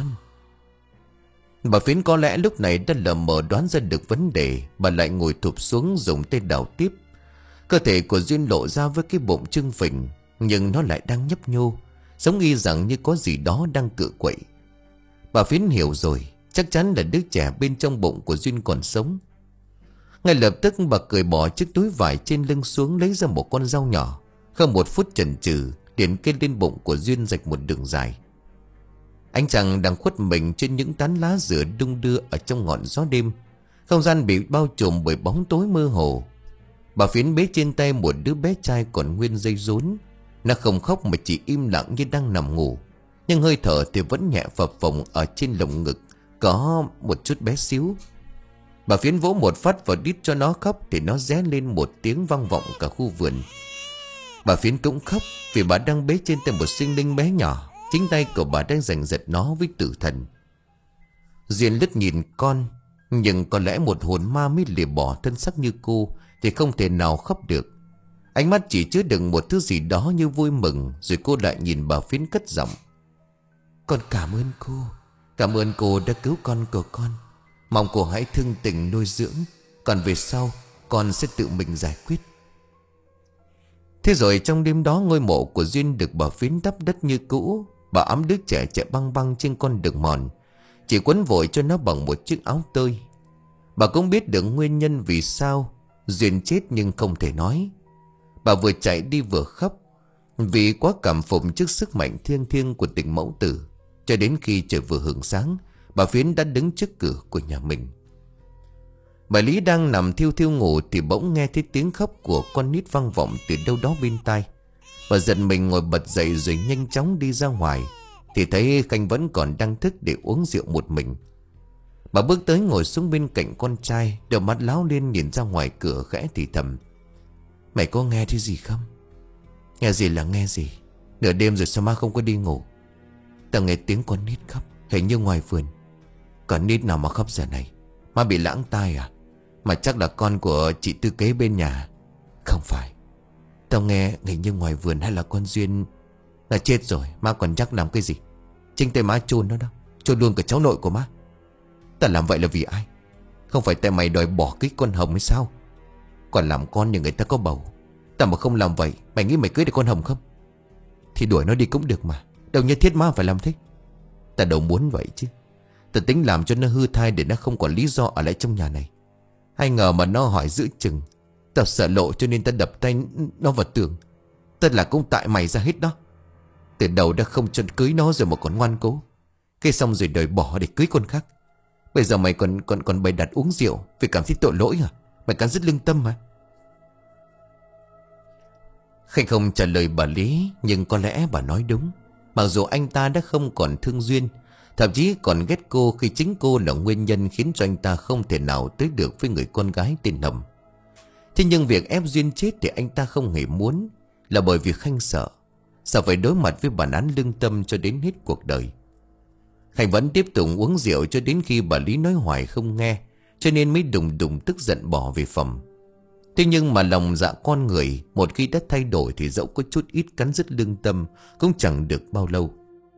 A: Bà Phiến có lẽ lúc này đã lờ mờ đoán ra được vấn đề. Bà lại ngồi thụp xuống dùng tay đào tiếp. Cơ thể của Duyên lộ ra với cái bụng trưng phình, nhưng nó lại đang nhấp nhô, giống y rằng như có gì đó đang cựa quậy. Bà Phiến hiểu rồi, chắc chắn là đứa trẻ bên trong bụng của Duyên còn sống. Ngay lập tức bà cởi bỏ chiếc túi vải trên lưng xuống, lấy ra một con dao nhỏ, không một phút chần chừ liền kê lên bụng của Duyên rạch một đường dài. Ánh trăng đang khuất mình trên những tán lá dừa đung đưa ở trong ngọn gió đêm. Không gian bị bao trùm bởi bóng tối mơ hồ. Bà Phiến bế trên tay một đứa bé trai còn nguyên dây rốn. Nó không khóc mà chỉ im lặng như đang nằm ngủ, nhưng hơi thở thì vẫn nhẹ phập phồng ở trên lồng ngực, có một chút bé xíu. Bà Phiến vỗ một phát vào đít cho nó khóc thì nó ré lên một tiếng vang vọng cả khu vườn. Bà Phiến cũng khóc vì bà đang bế trên tay một sinh linh bé nhỏ. Chính tay của bà đang giành giật nó với tử thần. Duyên lướt nhìn con, nhưng có lẽ một hồn ma mới lìa bỏ thân xác như cô thì không thể nào khóc được. Ánh mắt chỉ chứa đựng một thứ gì đó như vui mừng. Rồi cô lại nhìn bà Phiến cất giọng: "Con cảm ơn cô. Cảm ơn cô đã cứu con của con. Mong cô hãy thương tình nuôi dưỡng. Còn về sau con sẽ tự mình giải quyết." Thế rồi trong đêm đó, ngôi mộ của Duyên được bà Phiến đắp đất như cũ. Bà ẵm đứa trẻ chạy băng băng trên con đường mòn, chỉ quấn vội cho nó bằng một chiếc áo tơi. Bà cũng biết được nguyên nhân vì sao Duyên chết nhưng không thể nói. Bà vừa chạy đi vừa khóc, vì quá cảm phục trước sức mạnh thiêng thiêng của tình mẫu tử. Cho đến khi trời vừa hửng sáng, bà Phiến đã đứng trước cửa của nhà mình. Bà Lý đang nằm thiêu thiêu ngủ thì bỗng nghe thấy tiếng khóc của con nít vang vọng từ đâu đó bên tai. Bà giật mình ngồi bật dậy rồi nhanh chóng đi ra ngoài, thì thấy Khanh vẫn còn đang thức để uống rượu một mình. Bà bước tới ngồi xuống bên cạnh con trai, đôi mắt láo lên nhìn ra ngoài cửa khẽ thì thầm: "Mày có nghe thấy gì không?" "Nghe gì là nghe gì? Nửa đêm rồi sao má không có đi ngủ?" "Tao nghe tiếng con nít khóc, hình như ngoài vườn." "Con nít nào mà khóc giờ này? Má bị lãng tai à? Mà chắc là con của chị Tư Kế bên nhà." "Không phải. Tao nghe hình như ngoài vườn hay là con Duyên." "Là chết rồi, má còn nhắc làm cái gì? Chính tay má chôn nó đó, chôn luôn cả cháu nội của má." "Ta làm vậy là vì ai? Không phải tại mày đòi bỏ cái con Hồng hay sao? Còn làm con như người ta có bầu. Ta mà không làm vậy, mày nghĩ mày cưới được con Hồng không?" "Thì đuổi nó đi cũng được mà, đâu nhất thiết má phải làm thế." "Ta đâu muốn vậy chứ. Ta tính làm cho nó hư thai để nó không có lý do ở lại trong nhà này. Ai ngờ mà nó hỏi giữ chừng. Tao sợ lộ cho nên ta đập tay nó vào tường. Tất là cũng tại mày ra hết đó. Từ đầu đã không cho cưới nó rồi mà còn ngoan cố. Cái xong rồi đòi bỏ để cưới con khác. Bây giờ mày còn còn còn bày đặt uống rượu vì cảm thấy tội lỗi à? Mày cắn dứt lương tâm mà." Khanh không trả lời bà Lý, nhưng có lẽ bà nói đúng. Mặc dù anh ta đã không còn thương Duyên, thậm chí còn ghét cô khi chính cô là nguyên nhân khiến cho anh ta không thể nào tới được với người con gái tên Hồng. Thế nhưng việc ép Duyên chết thì anh ta không hề muốn, là bởi vì Khanh sợ. Sợ phải đối mặt với bản án lương tâm cho đến hết cuộc đời. Khanh vẫn tiếp tục uống rượu cho đến khi bà Lý nói hoài không nghe, cho nên mới đùng đùng tức giận bỏ về phòng. Thế nhưng mà lòng dạ con người một khi đã thay đổi thì dẫu có chút ít cắn rứt lương tâm cũng chẳng được bao lâu.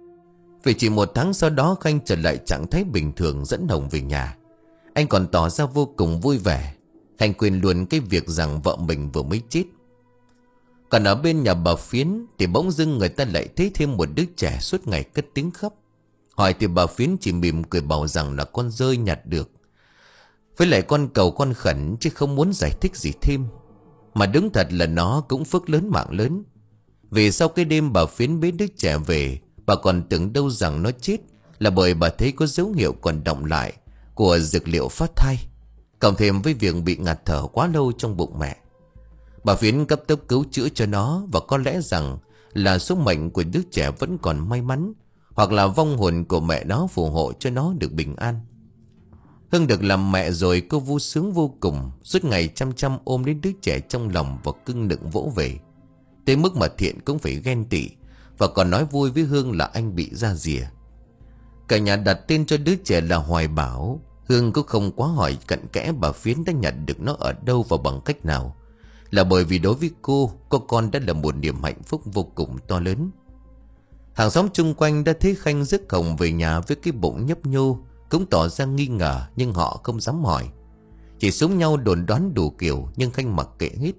A: Vì chỉ một tháng sau đó Khanh trở lại trạng thái bình thường, dẫn Hồng về nhà. Anh còn tỏ ra vô cùng vui vẻ. Khanh quên luôn cái việc rằng vợ mình vừa mới chết. Còn ở bên nhà bà Phiến thì bỗng dưng người ta lại thấy thêm một đứa trẻ suốt ngày cất tiếng khóc. Hỏi thì bà Phiến chỉ mỉm cười bảo rằng là con rơi nhặt được. Với lại con cầu con khẩn chứ không muốn giải thích gì thêm. Mà đúng thật là nó cũng phước lớn mạng lớn. Vì sau cái đêm bà Phiến bế đứa trẻ về, bà còn tưởng đâu rằng nó chết là bởi bà thấy có dấu hiệu còn đọng lại của dược liệu phát thai, cộng thêm với việc bị ngạt thở quá lâu trong bụng mẹ. Bà Phiến cấp tốc cứu chữa cho nó, và có lẽ rằng là số mệnh của đứa trẻ vẫn còn may mắn, hoặc là vong hồn của mẹ nó phù hộ cho nó được bình an. Hưng được làm mẹ rồi, cô vui sướng vô cùng, suốt ngày chăm chăm ôm đến đứa trẻ trong lòng và cưng nựng vỗ về. Tới mức mà Thiện cũng phải ghen tị, và còn nói vui với Hương là anh bị ra rìa. Cả nhà đặt tên cho đứa trẻ là Hoài Bảo. Hương cũng không quá hỏi cặn kẽ bà Phiến đã nhặt được nó ở đâu và bằng cách nào, là bởi vì đối với cô, có con đã là một niềm hạnh phúc vô cùng to lớn. Hàng xóm chung quanh đã thấy Khanh rước Hồng về nhà với cái bụng nhấp nhô, cũng tỏ ra nghi ngờ, nhưng họ không dám hỏi. Chỉ súng nhau đồn đoán đủ kiểu, nhưng Khanh mặc kệ hết.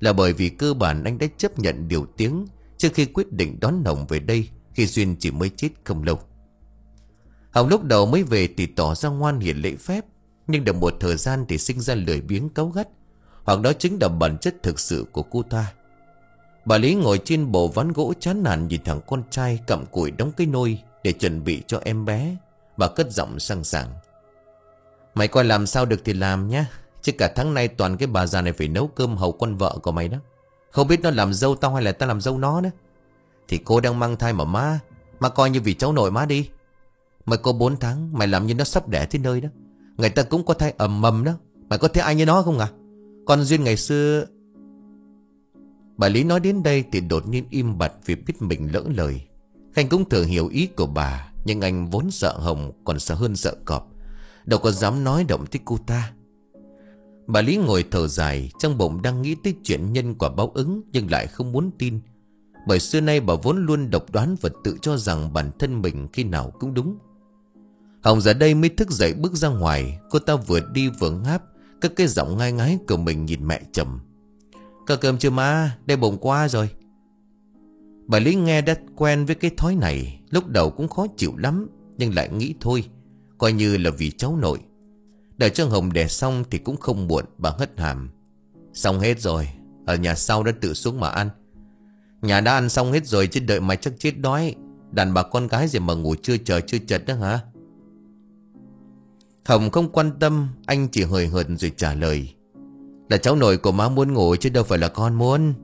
A: là bởi vì cơ bản anh đã chấp nhận điều tiếng trước khi quyết định đón Hồng về đây khi Duyên chỉ mới chết không lâu. Hồng lúc đầu mới về thì tỏ ra ngoan hiền lễ phép, nhưng được một thời gian thì sinh ra lười biếng cáu gắt, hoặc đó chính là bản chất thực sự của cô ta. Bà Lý ngồi trên bộ ván gỗ chán nản nhìn thằng con trai cặm cụi đóng cái nôi để chuẩn bị cho em bé. Bà cất giọng sang sảng: "Mày coi làm sao được thì làm nhá, chứ cả tháng nay toàn cái bà già này phải nấu cơm hầu con vợ của mày đó. Không biết nó làm dâu tao hay là tao làm dâu nó nữa. Thì cô đang mang thai mà má, má coi như vì cháu nội má đi. Mày có bốn tháng, mày làm như nó sắp đẻ tới nơi đó. Người ta cũng có thai ầm mầm đó. Mày có thấy ai như nó không à? Con Duyên ngày xưa..." Bà Lý nói đến đây thì đột nhiên im bặt vì biết mình lỡ lời. Khanh cũng thường hiểu ý của bà, nhưng anh vốn sợ Hồng còn sợ hơn sợ cọp, đâu có dám nói động tới cô ta. Bà Lý ngồi thở dài, trong bụng đang nghĩ tới chuyện nhân quả báo ứng, nhưng lại không muốn tin. Bởi xưa nay bà vốn luôn độc đoán và tự cho rằng bản thân mình khi nào cũng đúng. Hồng giờ đây mới thức dậy bước ra ngoài. Cô ta vừa đi vừa ngáp, cất cái giọng ngai ngái của mình nhìn mẹ chồng: "Có cơm chưa má? Đây bụng quá rồi." Bà Lý nghe đã quen với cái thói này, lúc đầu cũng khó chịu lắm, nhưng lại nghĩ thôi, coi như là vì cháu nội. Đợi cho Hồng đẻ xong thì cũng không muộn. Bà hất hàm: "Xong hết rồi, ở nhà sau đã tự xuống mà ăn. Nhà đã ăn xong hết rồi chứ đợi mày chắc chết đói. Đàn bà con gái gì mà ngủ chưa chờ chưa chật đó hả?" Hồng không quan tâm, anh chỉ hời hợt rồi trả lời: "Là cháu nội của má muốn ngủ chứ đâu phải là con muốn."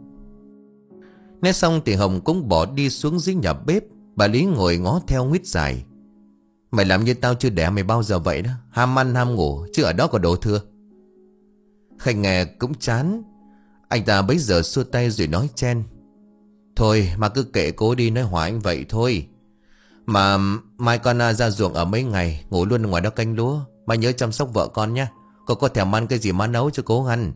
A: Nói xong thì Hồng cũng bỏ đi xuống dưới nhà bếp. Bà Lý ngồi ngó theo nguyết dài: "Mày làm như tao chưa đẻ mày bao giờ vậy đó, ham ăn ham ngủ chứ ở đó có đồ thừa." Khanh nghe cũng chán. Anh ta bấy giờ xua tay rồi nói chen: "Thôi mà cứ kệ cô đi, nói hoài anh vậy thôi. Mà mai con ra ruộng ở mấy ngày, ngủ luôn ngoài đó canh lúa. Mày nhớ chăm sóc vợ con nhá. Cô có thèm ăn cái gì má nấu cho cố ăn."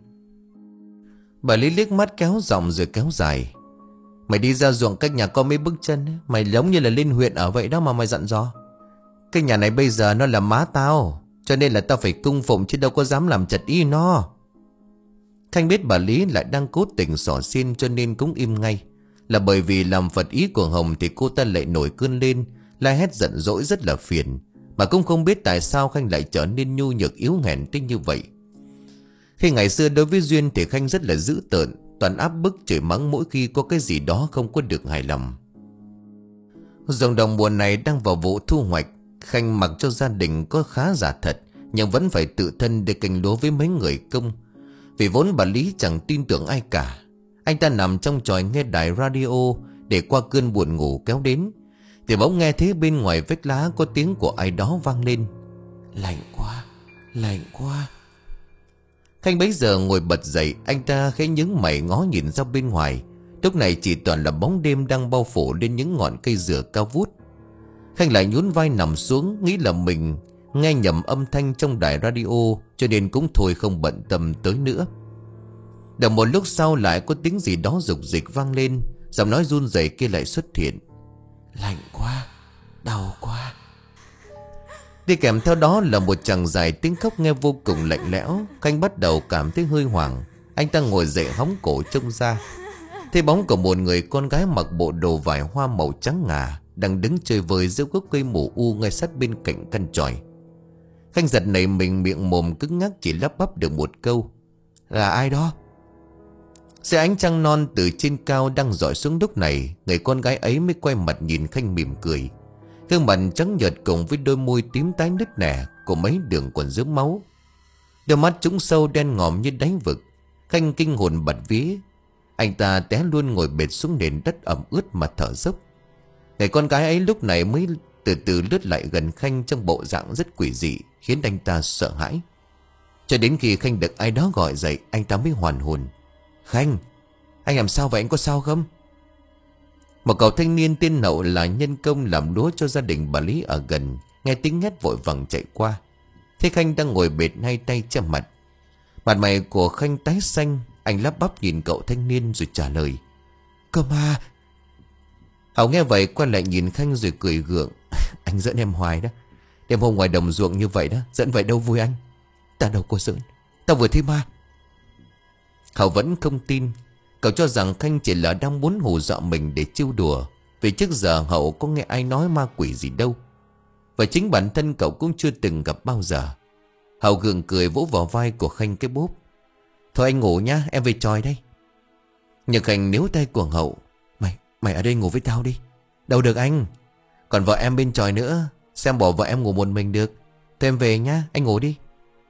A: Bà Lý liếc mắt kéo giọng rồi kéo dài: "Mày đi ra ruộng cách nhà có mấy bước chân ấy. Mày giống như là lên huyện ở vậy đó mà mày dặn dò. Cái nhà này bây giờ nó là má tao, cho nên là tao phải cung phụng chứ đâu có dám làm chật ý nó." Khanh biết bà Lý lại đang cố tình xỏ xin cho nên cũng im ngay. Là bởi vì làm phật ý của Hồng thì cô ta lại nổi cơn lên, la hét giận dỗi rất là phiền. Mà cũng không biết tại sao Khanh lại trở nên nhu nhược yếu hèn tới như vậy. Khi ngày xưa đối với Duyên thì Khanh rất là dữ tợn, toàn áp bức chửi mắng mỗi khi có cái gì đó không có được hài lòng. Ruộng đồng mùa này đang vào vụ thu hoạch. Khanh mặc cho gia đình có khá giả thật, nhưng vẫn phải tự thân để canh lúa với mấy người công. Vì vốn bà Lý chẳng tin tưởng ai cả. Anh ta nằm trong chòi nghe đài radio để qua cơn buồn ngủ kéo đến, thì bỗng nghe thấy bên ngoài vách lá có tiếng của ai đó vang lên: "Lạnh quá, lạnh quá." Khanh bấy giờ ngồi bật dậy. Anh ta khẽ nhướng mày ngó nhìn ra bên ngoài. Lúc này chỉ toàn là bóng đêm đang bao phủ lên những ngọn cây dừa cao vút. Khanh lại nhún vai nằm xuống, nghĩ là mình nghe nhầm âm thanh trong đài radio, cho nên cũng thôi không bận tâm tới nữa. Đợi một lúc sau lại có tiếng gì đó rục rịch vang lên. Giọng nói run rẩy kia lại xuất hiện: "Lạnh quá, đau quá." Đi kèm theo đó là một chàng dài tiếng khóc nghe vô cùng lạnh lẽo. Khanh bắt đầu cảm thấy hơi hoảng. Anh ta ngồi dậy hóng cổ trông ra, thấy bóng của một người con gái mặc bộ đồ vải hoa màu trắng ngà đang đứng chơi vơi giữa gốc cây mù u ngay sát bên cạnh căn chòi. Khanh giật nảy mình, miệng mồm cứng ngắc chỉ lắp bắp được một câu: "Là ai đó?" Xe ánh trăng non từ trên cao đang rọi xuống. Lúc này người con gái ấy mới quay mặt nhìn Khanh mỉm cười. Gương mặt trắng nhợt cùng với đôi môi tím tái nứt nẻ của mấy đường còn rớm máu, đôi mắt trũng sâu đen ngòm như đáy vực. Khanh kinh hồn bật vía. Anh ta té luôn ngồi bệt xuống nền đất ẩm ướt mà thở dốc. Người con gái ấy lúc này mới từ từ lướt lại gần Khanh trong bộ dạng rất quỷ dị, khiến anh ta sợ hãi. Cho đến khi Khanh được ai đó gọi dậy, anh ta mới hoàn hồn. "Khanh, anh làm sao vậy, anh có sao không?" Một cậu thanh niên tên Nậu là nhân công làm lúa cho gia đình bà Lý ở gần, nghe tiếng hét vội vàng chạy qua. Thấy Khanh đang ngồi bệt hai tay che mặt. Mặt mày của Khanh tái xanh. Anh lắp bắp nhìn cậu thanh niên rồi trả lời: "Cơ mà." Hảo nghe vậy quay lại nhìn Khanh rồi cười gượng: "Anh giỡn em hoài đó. Đêm hôm ngoài đồng ruộng như vậy đó, giỡn vậy đâu vui anh. Ta đâu có giỡn, tao vừa thấy ma." Hảo vẫn không tin. Cậu cho rằng Khanh chỉ là đang muốn hù dọa mình để trêu đùa, vì trước giờ Hậu có nghe ai nói ma quỷ gì đâu, và chính bản thân cậu cũng chưa từng gặp bao giờ. Hậu gượng cười vỗ vào vai của Khanh cái bốp. Thôi anh ngủ nhá, em về tròi đây. Nhưng Khanh níu tay của Hậu. Mày, mày ở đây ngủ với tao đi. Đâu được anh, còn vợ em bên tròi nữa, xem bỏ vợ em ngủ một mình được. Thôi em về nhá, anh ngủ đi.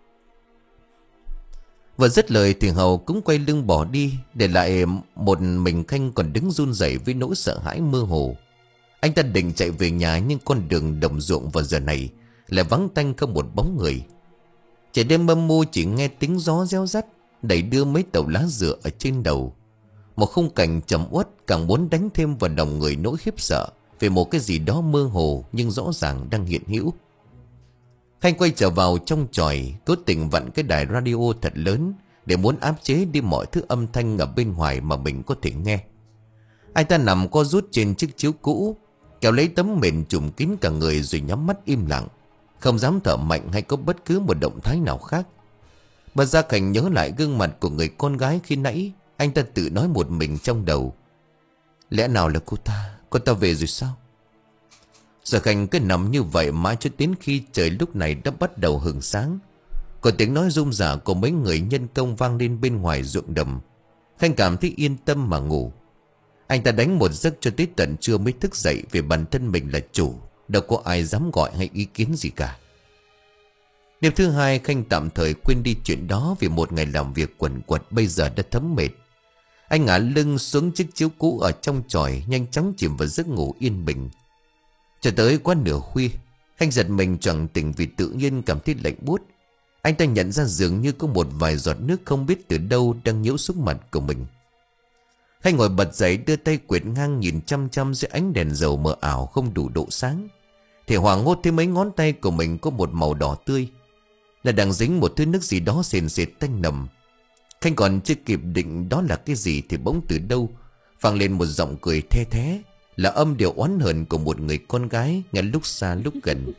A: Vừa dứt lời thì Hậu cũng quay lưng bỏ đi, để lại một mình Khanh còn đứng run rẩy với nỗi sợ hãi mơ hồ. Anh ta định chạy về nhà, nhưng con đường đồng ruộng vào giờ này lại vắng tanh không một bóng người. Trời đêm mâm mưu, chỉ nghe tiếng gió reo rắt đẩy đưa mấy tàu lá dừa ở trên đầu. Một khung cảnh trầm uất càng muốn đánh thêm vào lòng người nỗi khiếp sợ về một cái gì đó mơ hồ nhưng rõ ràng đang hiện hữu. Khanh quay trở vào trong chòi, cố tình vặn cái đài radio thật lớn để muốn áp chế đi mọi thứ âm thanh ở bên ngoài mà mình có thể nghe. Anh ta nằm co rút trên chiếc chiếu cũ, kéo lấy tấm mền trùm kín cả người rồi nhắm mắt im lặng, không dám thở mạnh hay có bất cứ một động thái nào khác. Bà Gia Cảnh nhớ lại gương mặt của người con gái khi nãy. Anh ta tự nói một mình trong đầu. Lẽ nào là cô ta? Cô ta về rồi sao? Giờ Khanh cứ nằm như vậy mãi cho đến khi trời lúc này đã bắt đầu hửng sáng. Có tiếng nói rôm rả của mấy người nhân công vang lên bên ngoài ruộng đồng. Khanh cảm thấy yên tâm mà ngủ. Anh ta đánh một giấc cho tới tận trưa mới thức dậy, vì bản thân mình là chủ, đâu có ai dám gọi hay ý kiến gì cả. Đêm thứ hai, Khanh tạm thời quên đi chuyện đó, vì một ngày làm việc quần quật bây giờ đã thấm mệt. Anh ngả lưng xuống chiếc chiếu cũ ở trong chòi, nhanh chóng chìm vào giấc ngủ yên bình. Cho tới quá nửa khuya, Khanh giật mình choàng tỉnh vì tự nhiên cảm thấy lạnh buốt. Anh ta nhận ra dường như có một vài giọt nước không biết từ đâu đang nhiễu xuống mặt của mình. Khanh ngồi bật dậy, đưa tay quệt ngang nhìn chăm chăm dưới ánh đèn dầu mờ ảo không đủ độ sáng, thì hoảng hốt thấy mấy ngón tay của mình có một màu đỏ tươi, là đang dính một thứ nước gì đó sền sệt tanh nồng. Khanh còn chưa kịp định đó là cái gì thì bỗng từ đâu vang lên một giọng cười the thé, là âm điệu oán hờn của một người con gái nghe lúc xa lúc gần.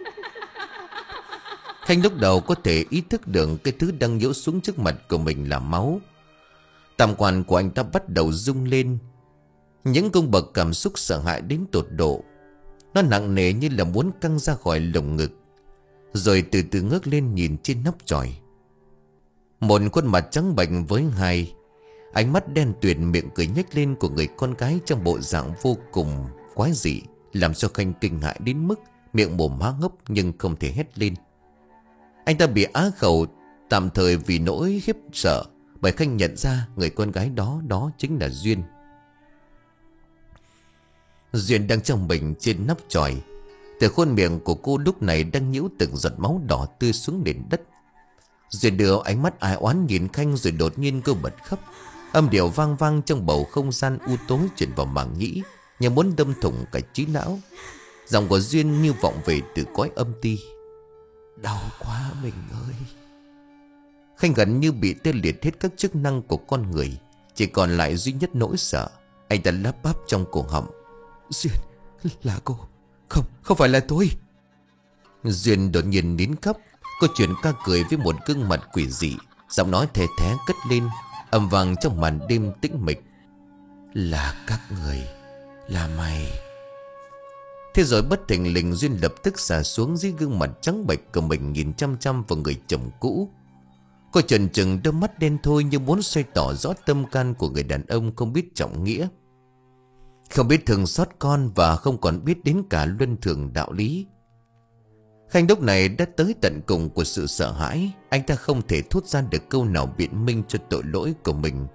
A: Khanh lúc đầu có thể ý thức được cái thứ đang nhiễu xuống trước mặt của mình là máu. Tam quan của anh ta bắt đầu rung lên, những cung bậc cảm xúc sợ hãi đến tột độ. Nó nặng nề như là muốn căng ra khỏi lồng ngực, rồi từ từ ngước lên nhìn trên nóc chòi. Một khuôn mặt trắng bệch với hai ánh mắt đen tuyền, miệng cười nhếch lên của người con gái trong bộ dạng vô cùng quái dị, làm cho Khanh kinh hãi đến mức miệng mồm há hốc nhưng không thể hét lên. Anh ta bị á khẩu tạm thời vì nỗi khiếp sợ, bởi Khanh nhận ra người con gái đó đó chính là Duyên. Duyên đang trong mình trên nóc chòi. Từ khuôn miệng của cô lúc này đang nhiễu từng giọt máu đỏ tươi xuống nền đất. Duyên đưa ánh mắt ai oán nhìn Khanh, rồi đột nhiên cô bật khóc. Âm điệu vang vang trong bầu không gian u tối truyền vào màng nhĩ, như muốn đâm thủng cả trí não. Giọng của Duyên như vọng về từ cõi âm ti. Đau quá mình ơi. Khanh gần như bị tê liệt hết các chức năng của con người, chỉ còn lại duy nhất nỗi sợ. Anh ta lắp bắp trong cổ họng. Duyên, là cô? Không, không phải là tôi. Duyên đột nhiên nín khóc. Cô chuyển ca cười với một gương mặt quỷ dị, giọng nói thè thé cất lên, âm vang trong màn đêm tĩnh mịch. Là các người, là mày. Thế rồi bất thình lình Duyên lập tức xả xuống dưới gương mặt trắng bệch của mình, nhìn chăm chăm vào người chồng cũ. Cô chần chừng đôi mắt đen thui như muốn xoay tỏ rõ tâm can của người đàn ông không biết trọng nghĩa, không biết thương xót con, và không còn biết đến cả luân thường đạo lý. Khanh lúc này đã tới tận cùng của sự sợ hãi. Anh ta không thể thốt ra được câu nào biện minh cho tội lỗi của mình.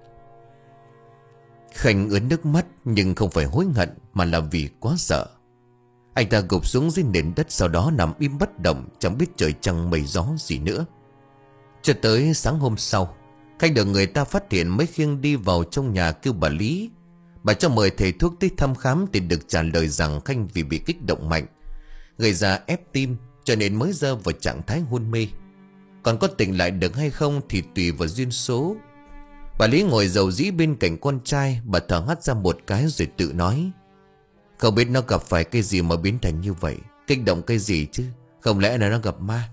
A: Khanh ướt nước mắt, nhưng không phải hối hận mà là vì quá sợ. Anh ta gục xuống dưới nền đất, sau đó nằm im bất động, chẳng biết trời trăng mây gió gì nữa. Cho tới sáng hôm sau, Khanh được người ta phát hiện mới khiêng đi vào trong nhà kêu bà Lý. Bà cho mời thầy thuốc tới thăm khám thì được trả lời rằng Khanh vì bị kích động mạnh, gây ra ép tim, cho nên mới rơi vào trạng thái hôn mê. Còn có tỉnh lại được hay không thì tùy vào duyên số. Bà Lý ngồi dầu dĩ bên cạnh con trai. Bà thở hắt ra một cái rồi tự nói, không biết nó gặp phải cái gì mà biến thành như vậy. Kích động cái gì chứ, không lẽ là nó gặp ma?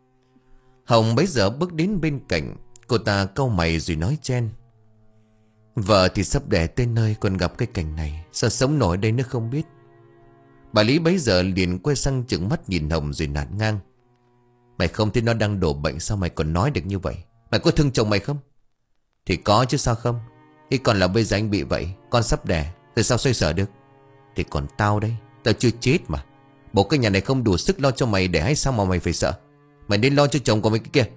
A: Hồng bấy giờ bước đến bên cạnh. Cô ta cau mày rồi nói chen, Vợ thì sắp đẻ tới nơi còn gặp cái cảnh này, sao sống nổi đây nữa không biết. Bà Lý bấy giờ liền quay sang trừng mắt nhìn Hồng rồi nạt ngang. Mày không thấy nó đang đổ bệnh sao mày còn nói được như vậy? Mày có thương chồng mày không? Thì có chứ sao không. Thì còn là bây giờ anh bị vậy, con sắp đẻ, rồi sao xoay sở được? Thì còn tao đây, tao chưa chết mà. Bộ cái nhà này không đủ sức lo cho mày để hay sao mà mày phải sợ? Mày nên lo cho chồng của mày cái kia.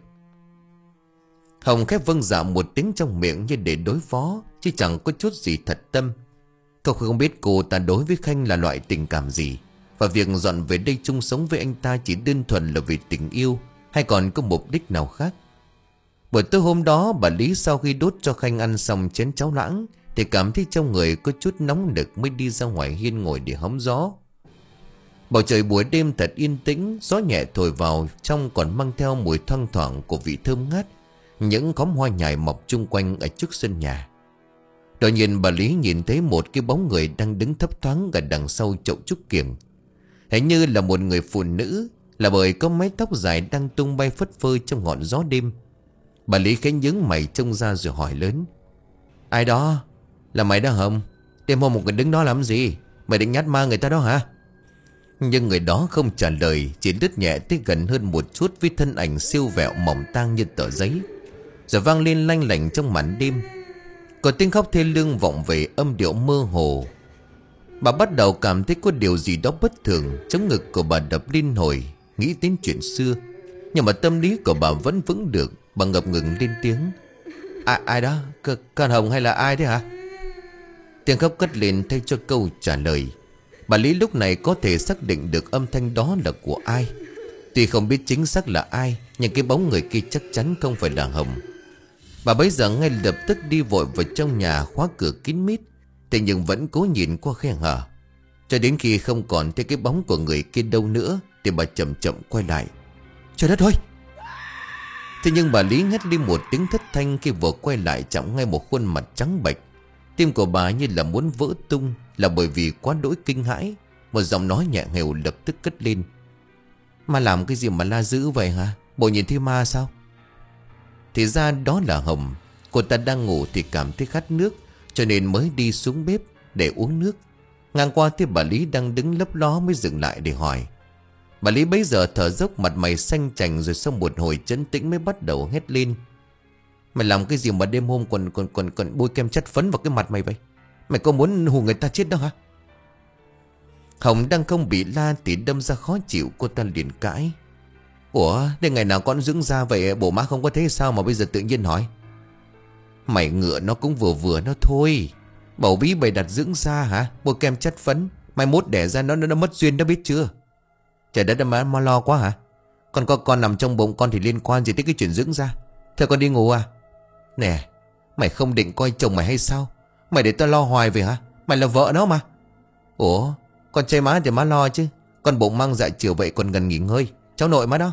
A: Hồng khép vâng dạ một tiếng trong miệng như để đối phó, chứ chẳng có chút gì thật tâm. Cậu không biết cô ta đối với Khanh là loại tình cảm gì, và việc dọn về đây chung sống với anh ta chỉ đơn thuần là vì tình yêu, hay còn có mục đích nào khác. Buổi tối hôm đó, bà Lý sau khi đốt cho Khanh ăn xong chén cháo loãng thì cảm thấy trong người có chút nóng nực, mới đi ra ngoài hiên ngồi để hóng gió. Bầu trời buổi đêm thật yên tĩnh, gió nhẹ thổi vào trong còn mang theo mùi thoang thoảng của vị thơm ngát những khóm hoa nhài mọc chung quanh ở trước sân nhà. Đột nhiên bà Lý nhìn thấy một cái bóng người đang đứng thấp thoáng gần đằng sau chậu trúc kiểng. Hình như là một người phụ nữ, là bởi có mái tóc dài đang tung bay phất phơ trong ngọn gió đêm. Bà Lý khẽ nhướng mày trông ra rồi hỏi lớn. Ai đó? Là mày đó Hồng? Đêm hôm một người đứng đó làm gì? Mày định nhát ma người ta đó hả? Nhưng người đó không trả lời, chỉ lướt nhẹ tới gần hơn một chút với thân ảnh siêu vẹo mỏng tang như tờ giấy, rồi vang lên lanh lảnh trong màn đêm. Có tiếng khóc thê lương vọng về, âm điệu mơ hồ. Bà bắt đầu cảm thấy có điều gì đó bất thường, chống ngực của bà đập liên hồi, nghĩ đến chuyện xưa. Nhưng mà tâm lý của bà vẫn vững được. Bà ngập ngừng lên tiếng. Ai, ai đó? C Con Hồng hay là ai thế hả? Tiếng khóc cất lên thay cho câu trả lời. Bà Lý lúc này có thể xác định được âm thanh đó là của ai. Tuy không biết chính xác là ai, nhưng cái bóng người kia chắc chắn không phải là Hồng. Bà bấy giờ ngay lập tức đi vội vào trong nhà, khóa cửa kín mít. Thế nhưng vẫn cố nhìn qua khe hở. Cho đến khi không còn thấy cái bóng của người kia đâu nữa thì bà chậm chậm quay lại. Trời đất ơi! Thế nhưng bà Lý ngắt đi một tiếng thất thanh khi vừa quay lại, chạm ngay một khuôn mặt trắng bệch. Tim của bà như là muốn vỡ tung, là bởi vì quá đỗi kinh hãi. Một giọng nói nhẹ nghèo lập tức cất lên. Mà làm cái gì mà la dữ vậy hả? Bộ nhìn thấy ma sao? Thì ra đó là Hồng. Cô ta đang ngủ thì cảm thấy khát nước, cho nên mới đi xuống bếp để uống nước. Ngang qua thấy bà Lý đang đứng lấp ló mới dừng lại để hỏi. Bà Lý bấy giờ thở dốc, mặt mày xanh chành, rồi sau một hồi trấn tĩnh mới bắt đầu hét lên. Mày làm cái gì mà đêm hôm còn còn còn còn bôi kem chất phấn vào cái mặt mày vậy? Mày có muốn hù người ta chết đâu hả? Hồng đang không bị la thì đâm ra khó chịu, cô ta liền cãi. Ủa, đến ngày nào con dưỡng da vậy, bộ má không có thế sao mà bây giờ tự nhiên hỏi? Mày ngựa nó cũng vừa vừa nó thôi. Bầu bí bày đặt dưỡng da hả? Bôi kem chất phấn, mai mốt đẻ ra nó nó, nó mất duyên đó, biết chưa? Trời đất, má, má lo quá hả? Con có con nằm trong bụng con thì liên quan gì tới cái chuyện dưỡng da? Thôi con đi ngủ à? Nè, mày không định coi chồng mày hay sao? Mày để tao lo hoài vậy hả? Mày là vợ nó mà. Ủa, con trai má thì má lo chứ. Con bụng mang dạ chiều vậy còn gần nghỉ ngơi. Cháu nội má đó.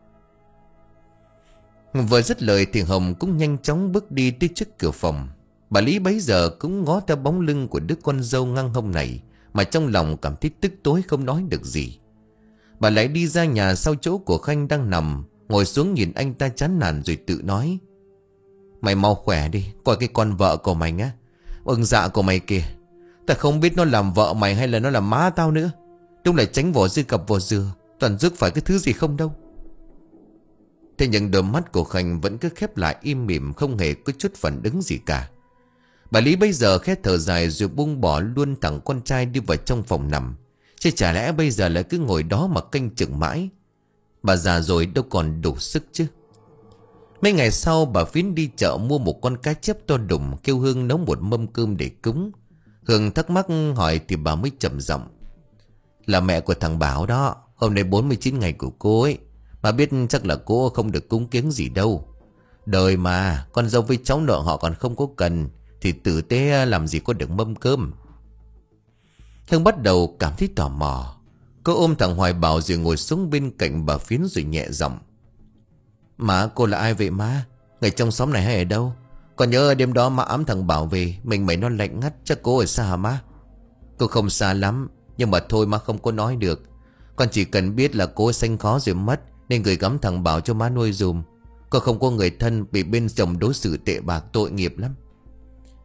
A: Vừa dứt lời thì Hồng cũng nhanh chóng bước đi tới trước cửa phòng. Bà Lý bấy giờ cũng ngó theo bóng lưng của đứa con dâu ngang hông này, mà trong lòng cảm thấy tức tối không nói được gì. Bà lại đi ra nhà sau chỗ của Khanh đang nằm, ngồi xuống nhìn anh ta chán nản rồi tự nói. Mày mau khỏe đi, coi cái con vợ của mày á. Ưng dạ của mày kìa. Ta không biết nó làm vợ mày hay là nó làm má tao nữa. Đúng là tránh vỏ dưa cặp vỏ dừa, toàn rước phải cái thứ gì không đâu. Thế nhưng đôi mắt của Khanh vẫn cứ khép lại im mỉm, không hề có chút phản ứng gì cả. Bà Lý bây giờ khẽ thở dài rồi buông bỏ luôn thằng con trai đi vào trong phòng nằm. Chứ chả lẽ bây giờ lại cứ ngồi đó mà canh chừng mãi? Bà già rồi đâu còn đủ sức chứ. Mấy ngày sau bà Phiến đi chợ mua một con cá chép to đùng, kêu Hương nấu một mâm cơm để cúng. Hương thắc mắc hỏi thì bà mới trầm giọng. Là mẹ của thằng Bảo đó. Hôm nay bốn mươi chín ngày của cô ấy. Bà biết chắc là cô không được cúng kiếng gì đâu. Đời mà, con dâu với cháu nợ họ còn không có cần, thì tử tế làm gì có được mâm cơm. Hương bắt đầu cảm thấy tò mò. Cô ôm thằng Hoài Bảo rồi ngồi xuống bên cạnh bà Phiến rồi nhẹ giọng. Má, cô là ai vậy má? Người trong xóm này hay ở đâu? Còn nhớ đêm đó má ẵm thằng Bảo về, mình mấy nó lạnh ngắt, chắc cô ở xa hả má? Cô không xa lắm, nhưng mà thôi má không có nói được. Con chỉ cần biết là cô sanh khó rồi mất, nên gửi gắm thằng Bảo cho má nuôi dùm. Cô không có người thân, bị bên chồng đối xử tệ bạc, tội nghiệp lắm.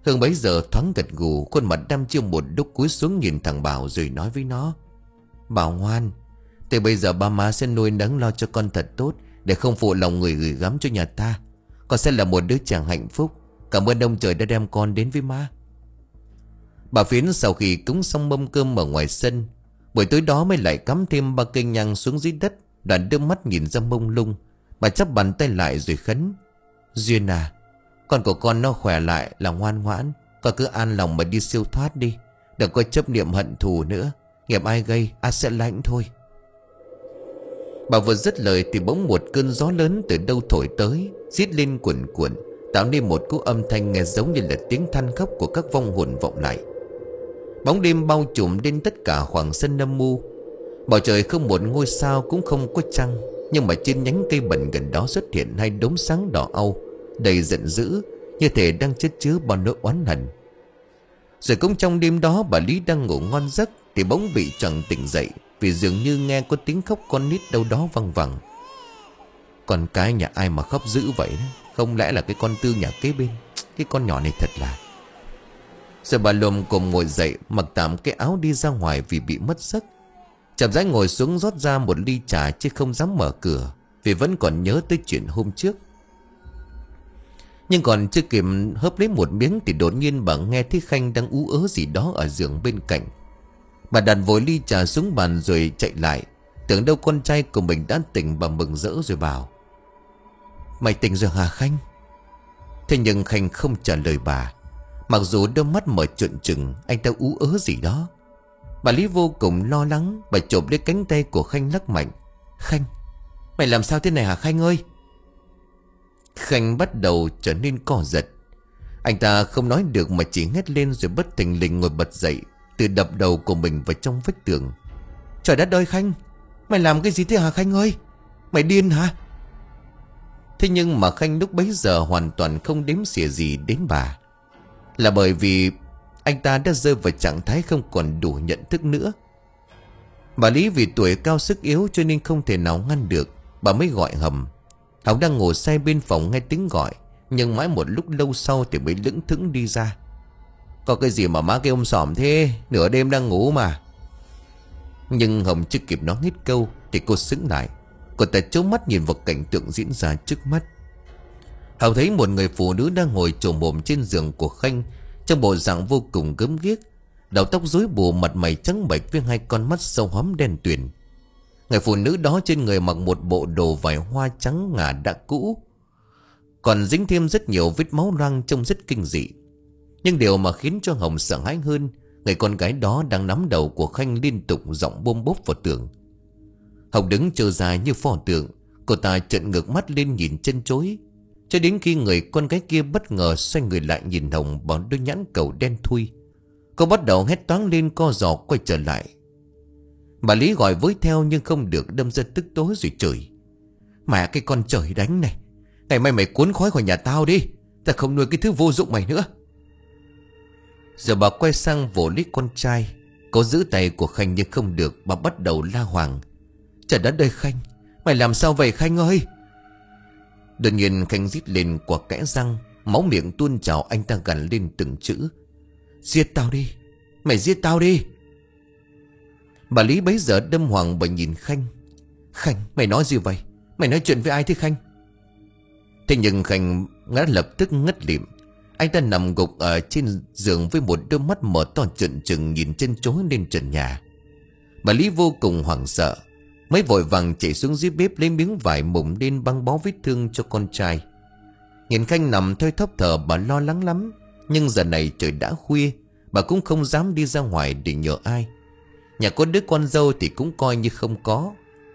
A: Hương bấy giờ thoáng gật gù, khuôn mặt đăm chiêu một lúc cúi xuống nhìn thằng Bảo rồi nói với nó: Bảo ngoan, từ bây giờ ba má sẽ nuôi nấng lo cho con thật tốt, để không phụ lòng người gửi gắm cho nhà ta. Con sẽ là một đứa chàng hạnh phúc. Cảm ơn ông trời đã đem con đến với má. Bà Phiến sau khi cúng xong mâm cơm ở ngoài sân, buổi tối đó mới lại cắm thêm ba cây nhang xuống dưới đất. Đoạn đưa mắt nhìn ra mông lung, bà chắp bàn tay lại rồi khấn: Duyên à, con của con nó khỏe lại là ngoan ngoãn. Con cứ an lòng mà đi siêu thoát đi, đừng có chấp niệm hận thù nữa. Nghiệp ai gây ắt sẽ lãnh thôi. Bà vừa dứt lời thì bỗng một cơn gió lớn từ đâu thổi tới, rít lên cuồn cuộn, tạo nên một cú âm thanh nghe giống như là tiếng than khóc của các vong hồn vọng lại. Bóng đêm bao trùm lên tất cả khoảng sân âm u. Bầu trời không một ngôi sao cũng không có trăng, nhưng mà trên nhánh cây bẩn gần đó xuất hiện hai đốm sáng đỏ au, đầy giận dữ, như thể đang chất chứa bao nỗi oán hận. Rồi cũng trong đêm đó, bà Lý đang ngủ ngon giấc thì bỗng bị choàng tỉnh dậy, vì dường như nghe có tiếng khóc con nít đâu đó văng vẳng. Con cái nhà ai mà khóc dữ vậy đó? Không lẽ là cái con Tư nhà kế bên? Cái con nhỏ này thật là... Rồi bà lồm cồm ngồi dậy, mặc tạm cái áo đi ra ngoài vì bị mất giấc. Chậm rãi ngồi xuống rót ra một ly trà, chứ không dám mở cửa, vì vẫn còn nhớ tới chuyện hôm trước. Nhưng còn chưa kịp hớp lấy một miếng thì đột nhiên bà nghe thấy Khanh đang ú ớ gì đó ở giường bên cạnh. Bà đặt vội ly trà xuống bàn rồi chạy lại, tưởng đâu con trai của mình đã tỉnh. Bà mừng rỡ rồi bảo: Mày tỉnh rồi hả Khanh? Thế nhưng Khanh không trả lời bà, mặc dù đôi mắt mở trợn trừng. Anh ta ú ớ gì đó. Bà Lý vô cùng lo lắng, bà chộp lấy cánh tay của Khanh lắc mạnh: Khanh, mày làm sao thế này hả Khanh ơi? Khanh bắt đầu trở nên co giật. Anh ta không nói được mà chỉ hét lên, rồi bất thình lình ngồi bật dậy, tự đập đầu của mình vào trong vách tường. Trời đất ơi Khanh, mày làm cái gì thế hả Khanh ơi? Mày điên hả? Thế nhưng mà Khanh lúc bấy giờ hoàn toàn không đếm xỉa gì đến bà, là bởi vì anh ta đã rơi vào trạng thái không còn đủ nhận thức nữa. Bà Lý vì tuổi cao sức yếu cho nên không thể nào ngăn được. Bà mới gọi hầm. Hồng đang ngồi say bên phòng nghe tiếng gọi, nhưng mãi một lúc lâu sau thì mới lững thững đi ra. Có cái gì mà má kêu ôm sòm thế? Nửa đêm đang ngủ mà. Nhưng Hồng chưa kịp nói hết câu thì cô sững lại. Cô ta trố mắt nhìn vào cảnh tượng diễn ra trước mắt. Hồng thấy một người phụ nữ đang ngồi trồm hổm trên giường của Khanh, trong bộ dạng vô cùng gớm ghiếc, đầu tóc rối bù, mặt mày trắng bệch với hai con mắt sâu hoắm đen tuyền. Người phụ nữ đó trên người mặc một bộ đồ vải hoa trắng ngà đã cũ, còn dính thêm rất nhiều vết máu loang, trông rất kinh dị. Nhưng điều mà khiến cho Hồng sợ hãi hơn, người con gái đó đang nắm đầu của Khanh liên tục giọng bôm bốp vào tường. Hồng đứng trơ dài như pho tượng. Cô ta trợn ngược mắt lên nhìn chân chối, cho đến khi người con gái kia bất ngờ xoay người lại nhìn Hồng bằng đôi nhãn cầu đen thui. Cô bắt đầu hét toáng lên, co giò quay trở lại. Bà Lý gọi với theo nhưng không được, đâm ra tức tối rồi chửi: Mẹ cái con trời đánh này, ngày mai mày cuốn khói khỏi nhà tao đi, ta không nuôi cái thứ vô dụng mày nữa. Giờ bà quay sang vỗ lấy con trai. Cô giữ tay của Khanh nhưng không được, bà bắt đầu la hoảng: Trời đất ơi Khanh, mày làm sao vậy Khanh ơi? Đột nhiên Khanh rít lên quả kẽ răng, máu miệng tuôn trào. Anh ta gằn lên từng chữ: Giết tao đi, mày giết tao đi. Bà Lý bấy giờ đâm hoàng, bà nhìn Khanh: Khanh, mày nói gì vậy? Mày nói chuyện với ai thế Khanh? Thế nhưng Khanh đã lập tức ngất lịm. Anh ta nằm gục ở trên giường với một đôi mắt mở to trợn trừng nhìn chân chối lên trần nhà. Bà Lý vô cùng hoảng sợ, mới vội vàng chạy xuống dưới bếp lấy miếng vải mùng lên băng bó vết thương cho con trai. Nhìn Khanh nằm thoi thóp thở, bà lo lắng lắm. Nhưng giờ này trời đã khuya, bà cũng không dám đi ra ngoài để nhờ ai. Nhà có đứa con dâu thì cũng coi như không có.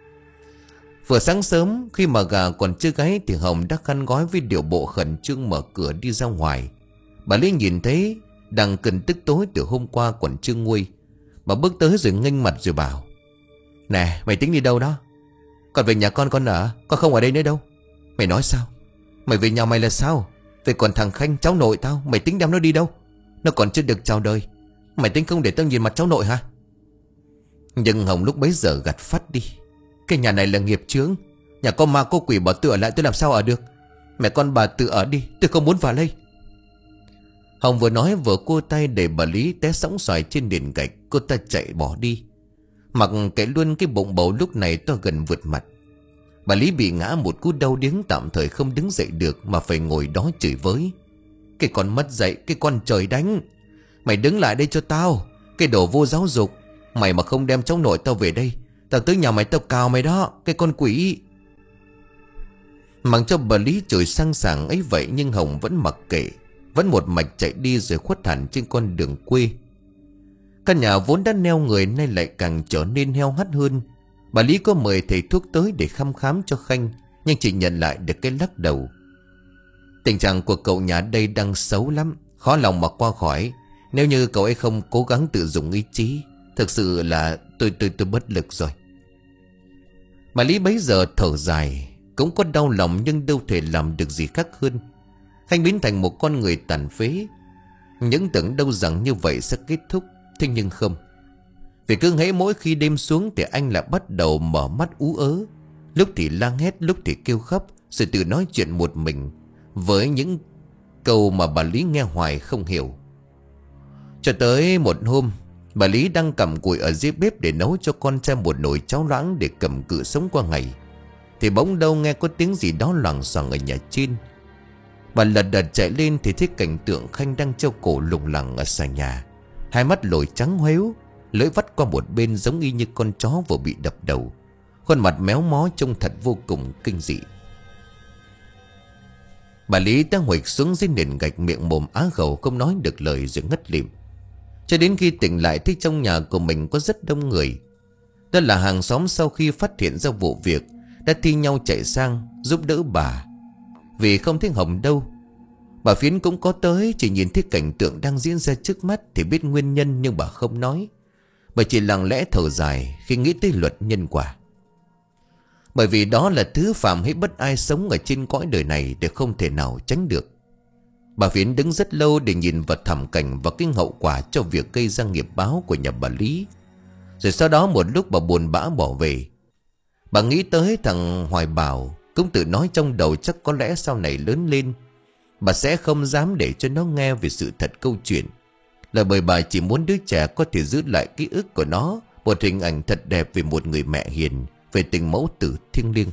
A: Vừa sáng sớm, khi mà gà còn chưa gáy thì Hồng đã khăn gói với điệu bộ khẩn trương mở cửa đi ra ngoài. Bà Lý nhìn thấy đang cần tức tối từ hôm qua còn chưa nguôi. Bà bước tới rồi nghênh mặt rồi bảo: Nè, mày tính đi đâu đó? Còn về nhà con con ở, con không ở đây nữa đâu. Mày nói sao? Mày về nhà mày là sao? Vậy còn thằng Khanh, cháu nội tao, mày tính đem nó đi đâu? Nó còn chưa được chào đời, mày tính không để tao nhìn mặt cháu nội hả? Nhưng Hồng lúc bấy giờ gạt phát đi: Cái nhà này là nghiệp chướng, nhà có ma có quỷ, bảo tôi ở lại tôi làm sao ở được? Mẹ con bà tự ở đi, tôi không muốn vào đây. Hồng vừa nói vừa cua tay để bà Lý té sóng xoài trên nền gạch. Cô ta chạy bỏ đi, mặc kệ luôn cái bụng bầu lúc này to gần vượt mặt. Bà Lý bị ngã một cú đau điếng, tạm thời không đứng dậy được mà phải ngồi đó chửi với. Cái con mất dạy, cái con trời đánh. Mày đứng lại đây cho tao, cái đồ vô giáo dục. Mày mà không đem cháu nội tao về đây, tao tới nhà mày tao cào mày đó, cái con quỷ. Mặc cho bà Lý chửi sang sảng ấy vậy nhưng Hồng vẫn mặc kệ, vẫn một mạch chạy đi rồi khuất hẳn trên con đường quê. Căn nhà vốn đã neo người nay lại càng trở nên heo hắt hơn. Bà Lý có mời thầy thuốc tới để thăm khám cho Khanh, nhưng chỉ nhận lại được cái lắc đầu. Tình trạng của cậu nhà đây đang xấu lắm, khó lòng mà qua khỏi. Nếu như cậu ấy không cố gắng tự dùng ý chí, thực sự là tôi tôi tôi bất lực rồi. Bà Lý bấy giờ thở dài, cũng có đau lòng nhưng đâu thể làm được gì khác hơn. Khanh biến thành một con người tàn phế. Những tưởng đâu rằng như vậy sẽ kết thúc, thế nhưng không. Vì cứ hễ mỗi khi đêm xuống thì anh lại bắt đầu mở mắt ú ớ, lúc thì la hét, lúc thì kêu khóc, rồi tự nói chuyện một mình với những câu mà bà Lý nghe hoài không hiểu. Cho tới một hôm, bà Lý đang cầm củi ở dưới bếp để nấu cho con trai một nồi cháo loãng để cầm cự sống qua ngày, thì bỗng đâu nghe có tiếng gì đó loảng xoảng ở nhà trên. Bà lật đật chạy lên thì thấy cảnh tượng Khanh đang treo cổ lủng lẳng ở sàn nhà, hai mắt lồi trắng hoếu, lưỡi vắt qua một bên giống y như con chó vừa bị đập đầu. Khuôn mặt méo mó trông thật vô cùng kinh dị. Bà Lý đã huỵch xuống dưới nền gạch, miệng mồm á khẩu không nói được lời rồi ngất lịm. Cho đến khi tỉnh lại thấy trong nhà của mình có rất đông người. Đó là hàng xóm sau khi phát hiện ra vụ việc đã thi nhau chạy sang giúp đỡ bà, vì không thấy Hồng đâu. Bà Phiến cũng có tới, chỉ nhìn thấy cảnh tượng đang diễn ra trước mắt thì biết nguyên nhân, nhưng bà không nói. Bà chỉ lặng lẽ thở dài khi nghĩ tới luật nhân quả. Bởi vì đó là thứ phàm hết bất ai sống ở trên cõi đời này để không thể nào tránh được. Bà Phiến đứng rất lâu để nhìn vào thảm cảnh và cái hậu quả cho việc gây ra nghiệp báo của nhà bà Lý. Rồi sau đó một lúc bà buồn bã bỏ về. Bà nghĩ tới thằng Hoài Bảo, cũng tự nói trong đầu chắc có lẽ sau này lớn lên bà sẽ không dám để cho nó nghe về sự thật câu chuyện, là bởi bà chỉ muốn đứa trẻ có thể giữ lại ký ức của nó, một hình ảnh thật đẹp về một người mẹ hiền, về tình mẫu tử thiêng liêng.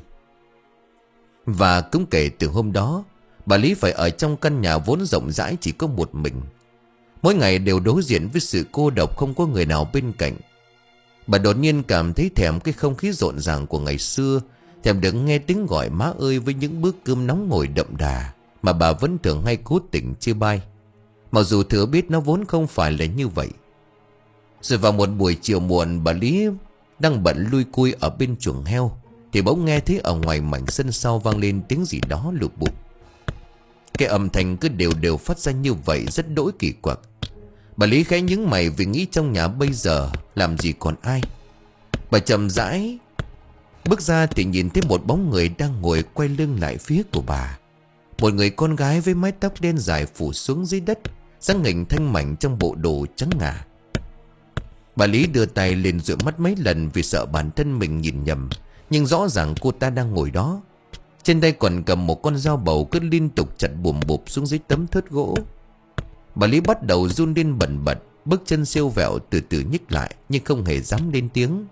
A: Và cũng kể từ hôm đó, bà Lý phải ở trong căn nhà vốn rộng rãi chỉ có một mình. Mỗi ngày đều đối diện với sự cô độc, không có người nào bên cạnh. Bà đột nhiên cảm thấy thèm cái không khí rộn ràng của ngày xưa, thèm được nghe tiếng gọi má ơi với những bữa cơm nóng ngồi đậm đà mà bà vẫn thường hay cố tình chê bai, mặc dù thừa biết nó vốn không phải là như vậy. Rồi vào một buổi chiều muộn, bà Lý đang bận lui cui ở bên chuồng heo thì bỗng nghe thấy ở ngoài mảnh sân sau vang lên tiếng gì đó lụp bụp. Cái âm thanh cứ đều đều phát ra như vậy rất đỗi kỳ quặc. Bà Lý khẽ nhướng mày vì nghĩ trong nhà bây giờ làm gì còn ai. Bà chậm rãi bước ra thì nhìn thấy một bóng người đang ngồi quay lưng lại phía của bà. Một người con gái với mái tóc đen dài phủ xuống dưới đất, dáng hình thanh mảnh trong bộ đồ trắng ngà. Bà Lý đưa tay lên dụi mắt mấy lần vì sợ bản thân mình nhìn nhầm, nhưng rõ ràng cô ta đang ngồi đó. Trên tay còn cầm một con dao bầu cứ liên tục chặt bùm bụp xuống dưới tấm thớt gỗ. Bà Lý bắt đầu run lên bần bật, bước chân siêu vẹo từ từ nhích lại nhưng không hề dám lên tiếng.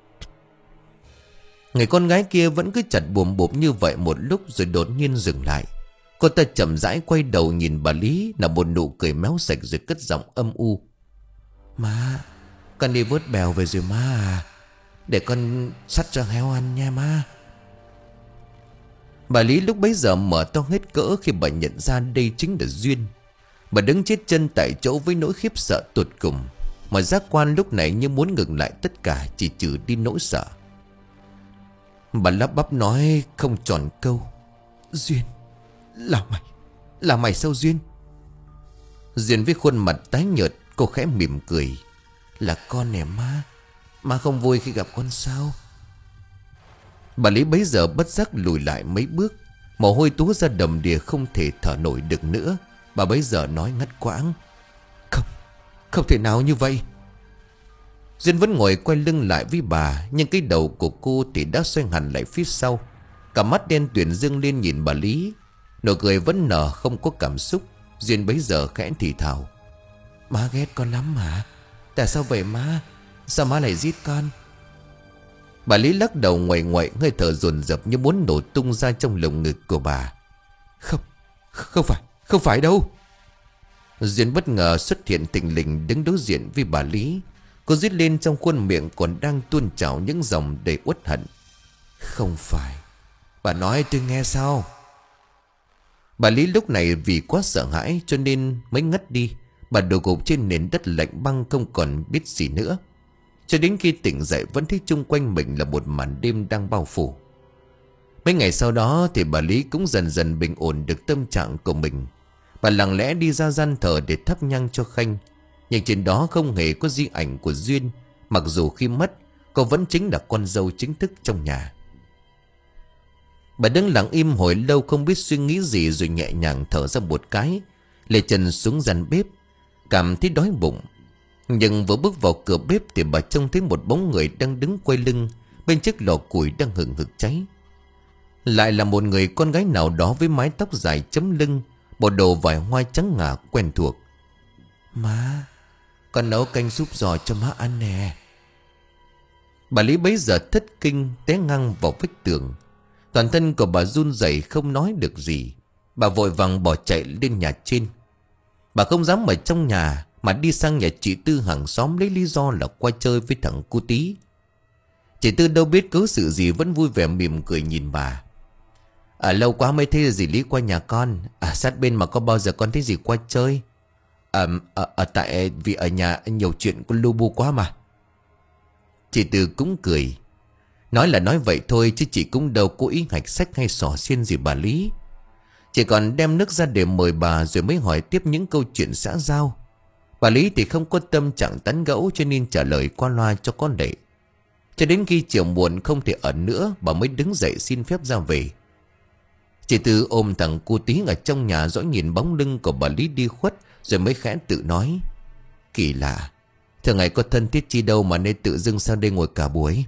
A: Người con gái kia vẫn cứ chặt bùm bụp như vậy một lúc rồi đột nhiên dừng lại. Cô ta chậm rãi quay đầu nhìn bà Lý, là một nụ cười méo sạch rồi cất giọng âm u. Má, con đi vớt bèo về rồi má à, để con sắt cho heo ăn nha má. Bà Lý lúc bấy giờ mở to hết cỡ khi bà nhận ra đây chính là Duyên. Bà đứng chết chân tại chỗ với nỗi khiếp sợ tột cùng, mà giác quan lúc này như muốn ngừng lại tất cả, chỉ trừ đi nỗi sợ. Bà lắp bắp nói không tròn câu. Duyên, là mày, là mày sao Duyên? Duyên với khuôn mặt tái nhợt, cô khẽ mỉm cười. Là con nè má, má không vui khi gặp con sao? Bà Lý bấy giờ bất giác lùi lại mấy bước, mồ hôi túa ra đầm đìa không thể thở nổi được nữa. Bà bấy giờ nói ngắt quãng. Không, không thể nào như vậy. Duyên vẫn ngồi quay lưng lại với bà, nhưng cái đầu của cô thì đã xoay hẳn lại phía sau. Cả mắt đen tuyền dương lên nhìn bà Lý, nụ cười vẫn nở không có cảm xúc. Duyên bấy giờ khẽ thì thào: Má ghét con lắm hả? Tại sao vậy má? Sao má lại giết con? Bà Lý lắc đầu ngoại ngoại, hơi thở dồn dập như muốn nổ tung ra trong lồng ngực của bà. Không, không phải, không phải đâu. Duyên bất ngờ xuất hiện thình lình đứng đối diện với bà Lý. Cô rít lên trong khuôn miệng còn đang tuôn trào những dòng đầy uất hận. Không phải. Bà nói tôi nghe sao? Bà Lý lúc này vì quá sợ hãi cho nên mới ngất đi. Bà đổ gục trên nền đất lạnh băng, không còn biết gì nữa. Cho đến khi tỉnh dậy vẫn thấy chung quanh mình là một màn đêm đang bao phủ. Mấy ngày sau đó thì bà Lý cũng dần dần bình ổn được tâm trạng của mình. Bà lặng lẽ đi ra gian thờ để thắp nhang cho Khanh. Nhưng trên đó không hề có di ảnh của Duyên. Mặc dù khi mất, cô vẫn chính là con dâu chính thức trong nhà. Bà đứng lặng im hồi lâu không biết suy nghĩ gì, rồi nhẹ nhàng thở ra một cái, lê chân xuống gian bếp, cảm thấy đói bụng. Nhưng vừa bước vào cửa bếp thì bà trông thấy một bóng người đang đứng quay lưng bên chiếc lò củi đang hừng hực cháy. Lại là một người con gái nào đó với mái tóc dài chấm lưng, bộ đồ vải hoa trắng ngà quen thuộc. Má, con nấu canh súp giò cho má ăn nè. Bà Lý bấy giờ thất kinh té ngang vào vách tường. Toàn thân của bà run rẩy không nói được gì. Bà vội vàng bỏ chạy lên nhà trên. Bà không dám ở trong nhà mà đi sang nhà chị Tư hàng xóm lấy lý do là qua chơi với thằng cu Tí. Chị Tư đâu biết cớ sự gì vẫn vui vẻ mỉm cười nhìn bà. À lâu quá mới thấy dì Lý qua nhà con. À sát bên mà có bao giờ con thấy dì qua chơi? À, à, à tại vì ở nhà nhiều chuyện con lu bu quá mà. Chị Tư cũng cười. Nói là nói vậy thôi chứ chị cũng đâu cố ý hạch sách hay xỏ xiên gì bà Lý. Chị còn đem nước ra để mời bà rồi mới hỏi tiếp những câu chuyện xã giao. Bà Lý thì không có tâm trạng tán gẫu cho nên trả lời qua loa cho con lệ. Cho đến khi chiều muộn không thể ở nữa, bà mới đứng dậy xin phép ra về. Chị Tư ôm thằng cu Tí ở trong nhà dõi nhìn bóng lưng của bà Lý đi khuất, rồi mới khẽ tự nói. Kỳ lạ, thường ngày có thân thiết chi đâu mà nên tự dưng sang đây ngồi cả buổi.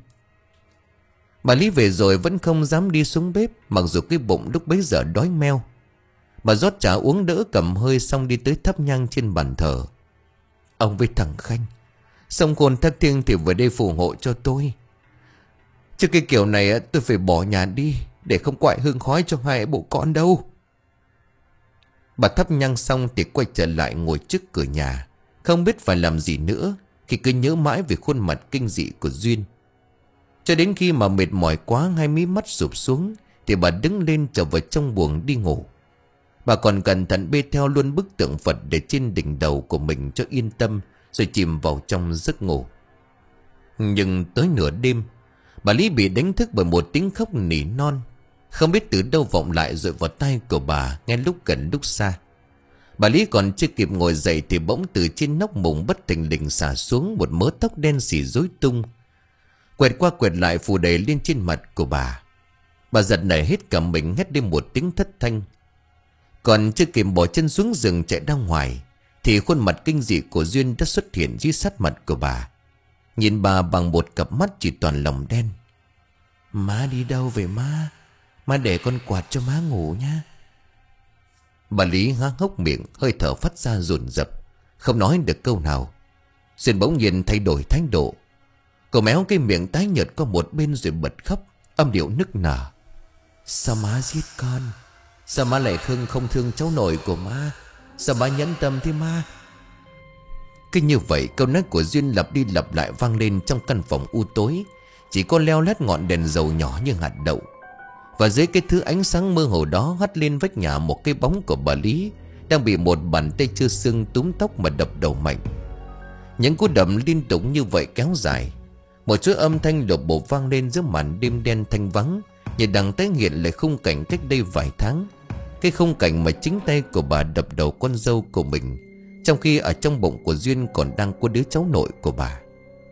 A: Bà Lý về rồi vẫn không dám đi xuống bếp, mặc dù cái bụng lúc bấy giờ đói meo. Bà rót trà uống đỡ cầm hơi xong đi tới thắp nhang trên bàn thờ. Ông với thằng Khanh, xong hồn thác thiêng thì về đây phù hộ cho tôi. Chứ cái kiểu này tôi phải bỏ nhà đi để không quại hương khói cho hai bộ con đâu. Bà thắp nhang xong thì quay trở lại ngồi trước cửa nhà, không biết phải làm gì nữa khi cứ nhớ mãi về khuôn mặt kinh dị của Duyên. Cho đến khi mà mệt mỏi quá, hai mí mắt sụp xuống thì bà đứng lên trở vào trong buồng đi ngủ. Bà còn cẩn thận bê theo luôn bức tượng Phật để trên đỉnh đầu của mình cho yên tâm, rồi chìm vào trong giấc ngủ. Nhưng tới nửa đêm, bà Lý bị đánh thức bởi một tiếng khóc nỉ non, không biết từ đâu vọng lại rồi vào tai của bà, nghe lúc gần lúc xa. Bà Lý còn chưa kịp ngồi dậy thì bỗng từ trên nóc mùng bất thình lình xả xuống một mớ tóc đen xỉ rối tung, quẹt qua quẹt lại phủ đầy lên trên mặt của bà. Bà giật nảy hết cả mình, hét lên một tiếng thất thanh. Còn chưa kịp bỏ chân xuống giường chạy ra ngoài thì khuôn mặt kinh dị của Duyên đã xuất hiện dưới sát mặt của bà, nhìn bà bằng một cặp mắt chỉ toàn lòng đen. Má đi đâu về má? Má để con quạt cho má ngủ nha. Bà Lý há hốc miệng, hơi thở phát ra dồn dập, không nói được câu nào. Duyên bỗng nhiên thay đổi thái độ. Cô méo cái miệng tái nhợt qua một bên rồi bật khóc, âm điệu nức nở. Sao má giết con? Sao má lại không không thương cháu nội của má? Sao má nhẫn tâm thế má? Cứ như vậy câu nói của Duyên lặp đi lặp lại vang lên trong căn phòng u tối, chỉ có leo lét ngọn đèn dầu nhỏ như hạt đậu. Và dưới cái thứ ánh sáng mơ hồ đó hắt lên vách nhà một cái bóng của bà Lý đang bị một bàn tay chưa xương túm tóc mà đập đầu mạnh. Những cú đập liên tục như vậy kéo dài, một chuỗi âm thanh lột bột vang lên giữa màn đêm đen thanh vắng, như đang tái hiện lại khung cảnh cách đây vài tháng. Cái khung cảnh mà chính tay của bà đập đầu con dâu của mình, trong khi ở trong bụng của Duyên còn đang có đứa cháu nội của bà.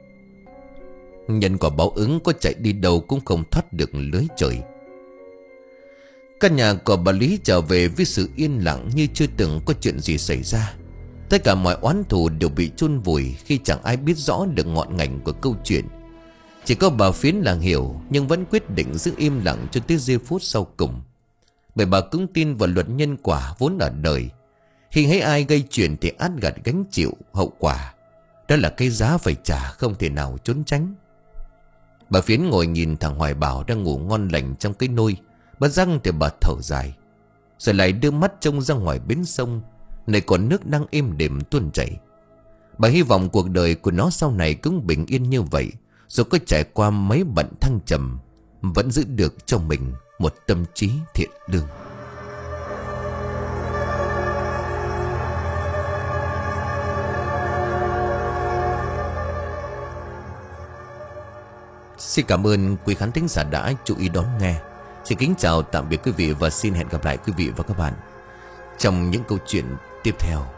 A: Nhân quả báo ứng, có chạy đi đâu cũng không thoát được lưới trời. Căn nhà của bà Lý trở về với sự yên lặng như chưa từng có chuyện gì xảy ra. Tất cả mọi oán thù đều bị chôn vùi khi chẳng ai biết rõ được ngọn ngành của câu chuyện. Chỉ có bà Phiến là hiểu, nhưng vẫn quyết định giữ im lặng cho tới giây phút sau cùng. Bởi bà cũng tin vào luật nhân quả vốn ở đời. Khi thấy ai gây chuyện thì át gặt gánh chịu hậu quả. Đó là cái giá phải trả không thể nào trốn tránh. Bà Phiến ngồi nhìn thằng Hoài Bảo đang ngủ ngon lành trong cái nôi. Bất giác thì bà thở dài, rồi lại đưa mắt trông ra ngoài bến sông, nơi còn nước đang êm đềm tuôn chảy. Bà hy vọng cuộc đời của nó sau này cũng bình yên như vậy, dù có trải qua mấy bận thăng trầm, vẫn giữ được cho mình một tâm trí thiện lương. Xin cảm ơn quý khán thính giả đã chú ý đón nghe. Xin kính chào tạm biệt quý vị và xin hẹn gặp lại quý vị và các bạn trong những câu chuyện tiếp theo.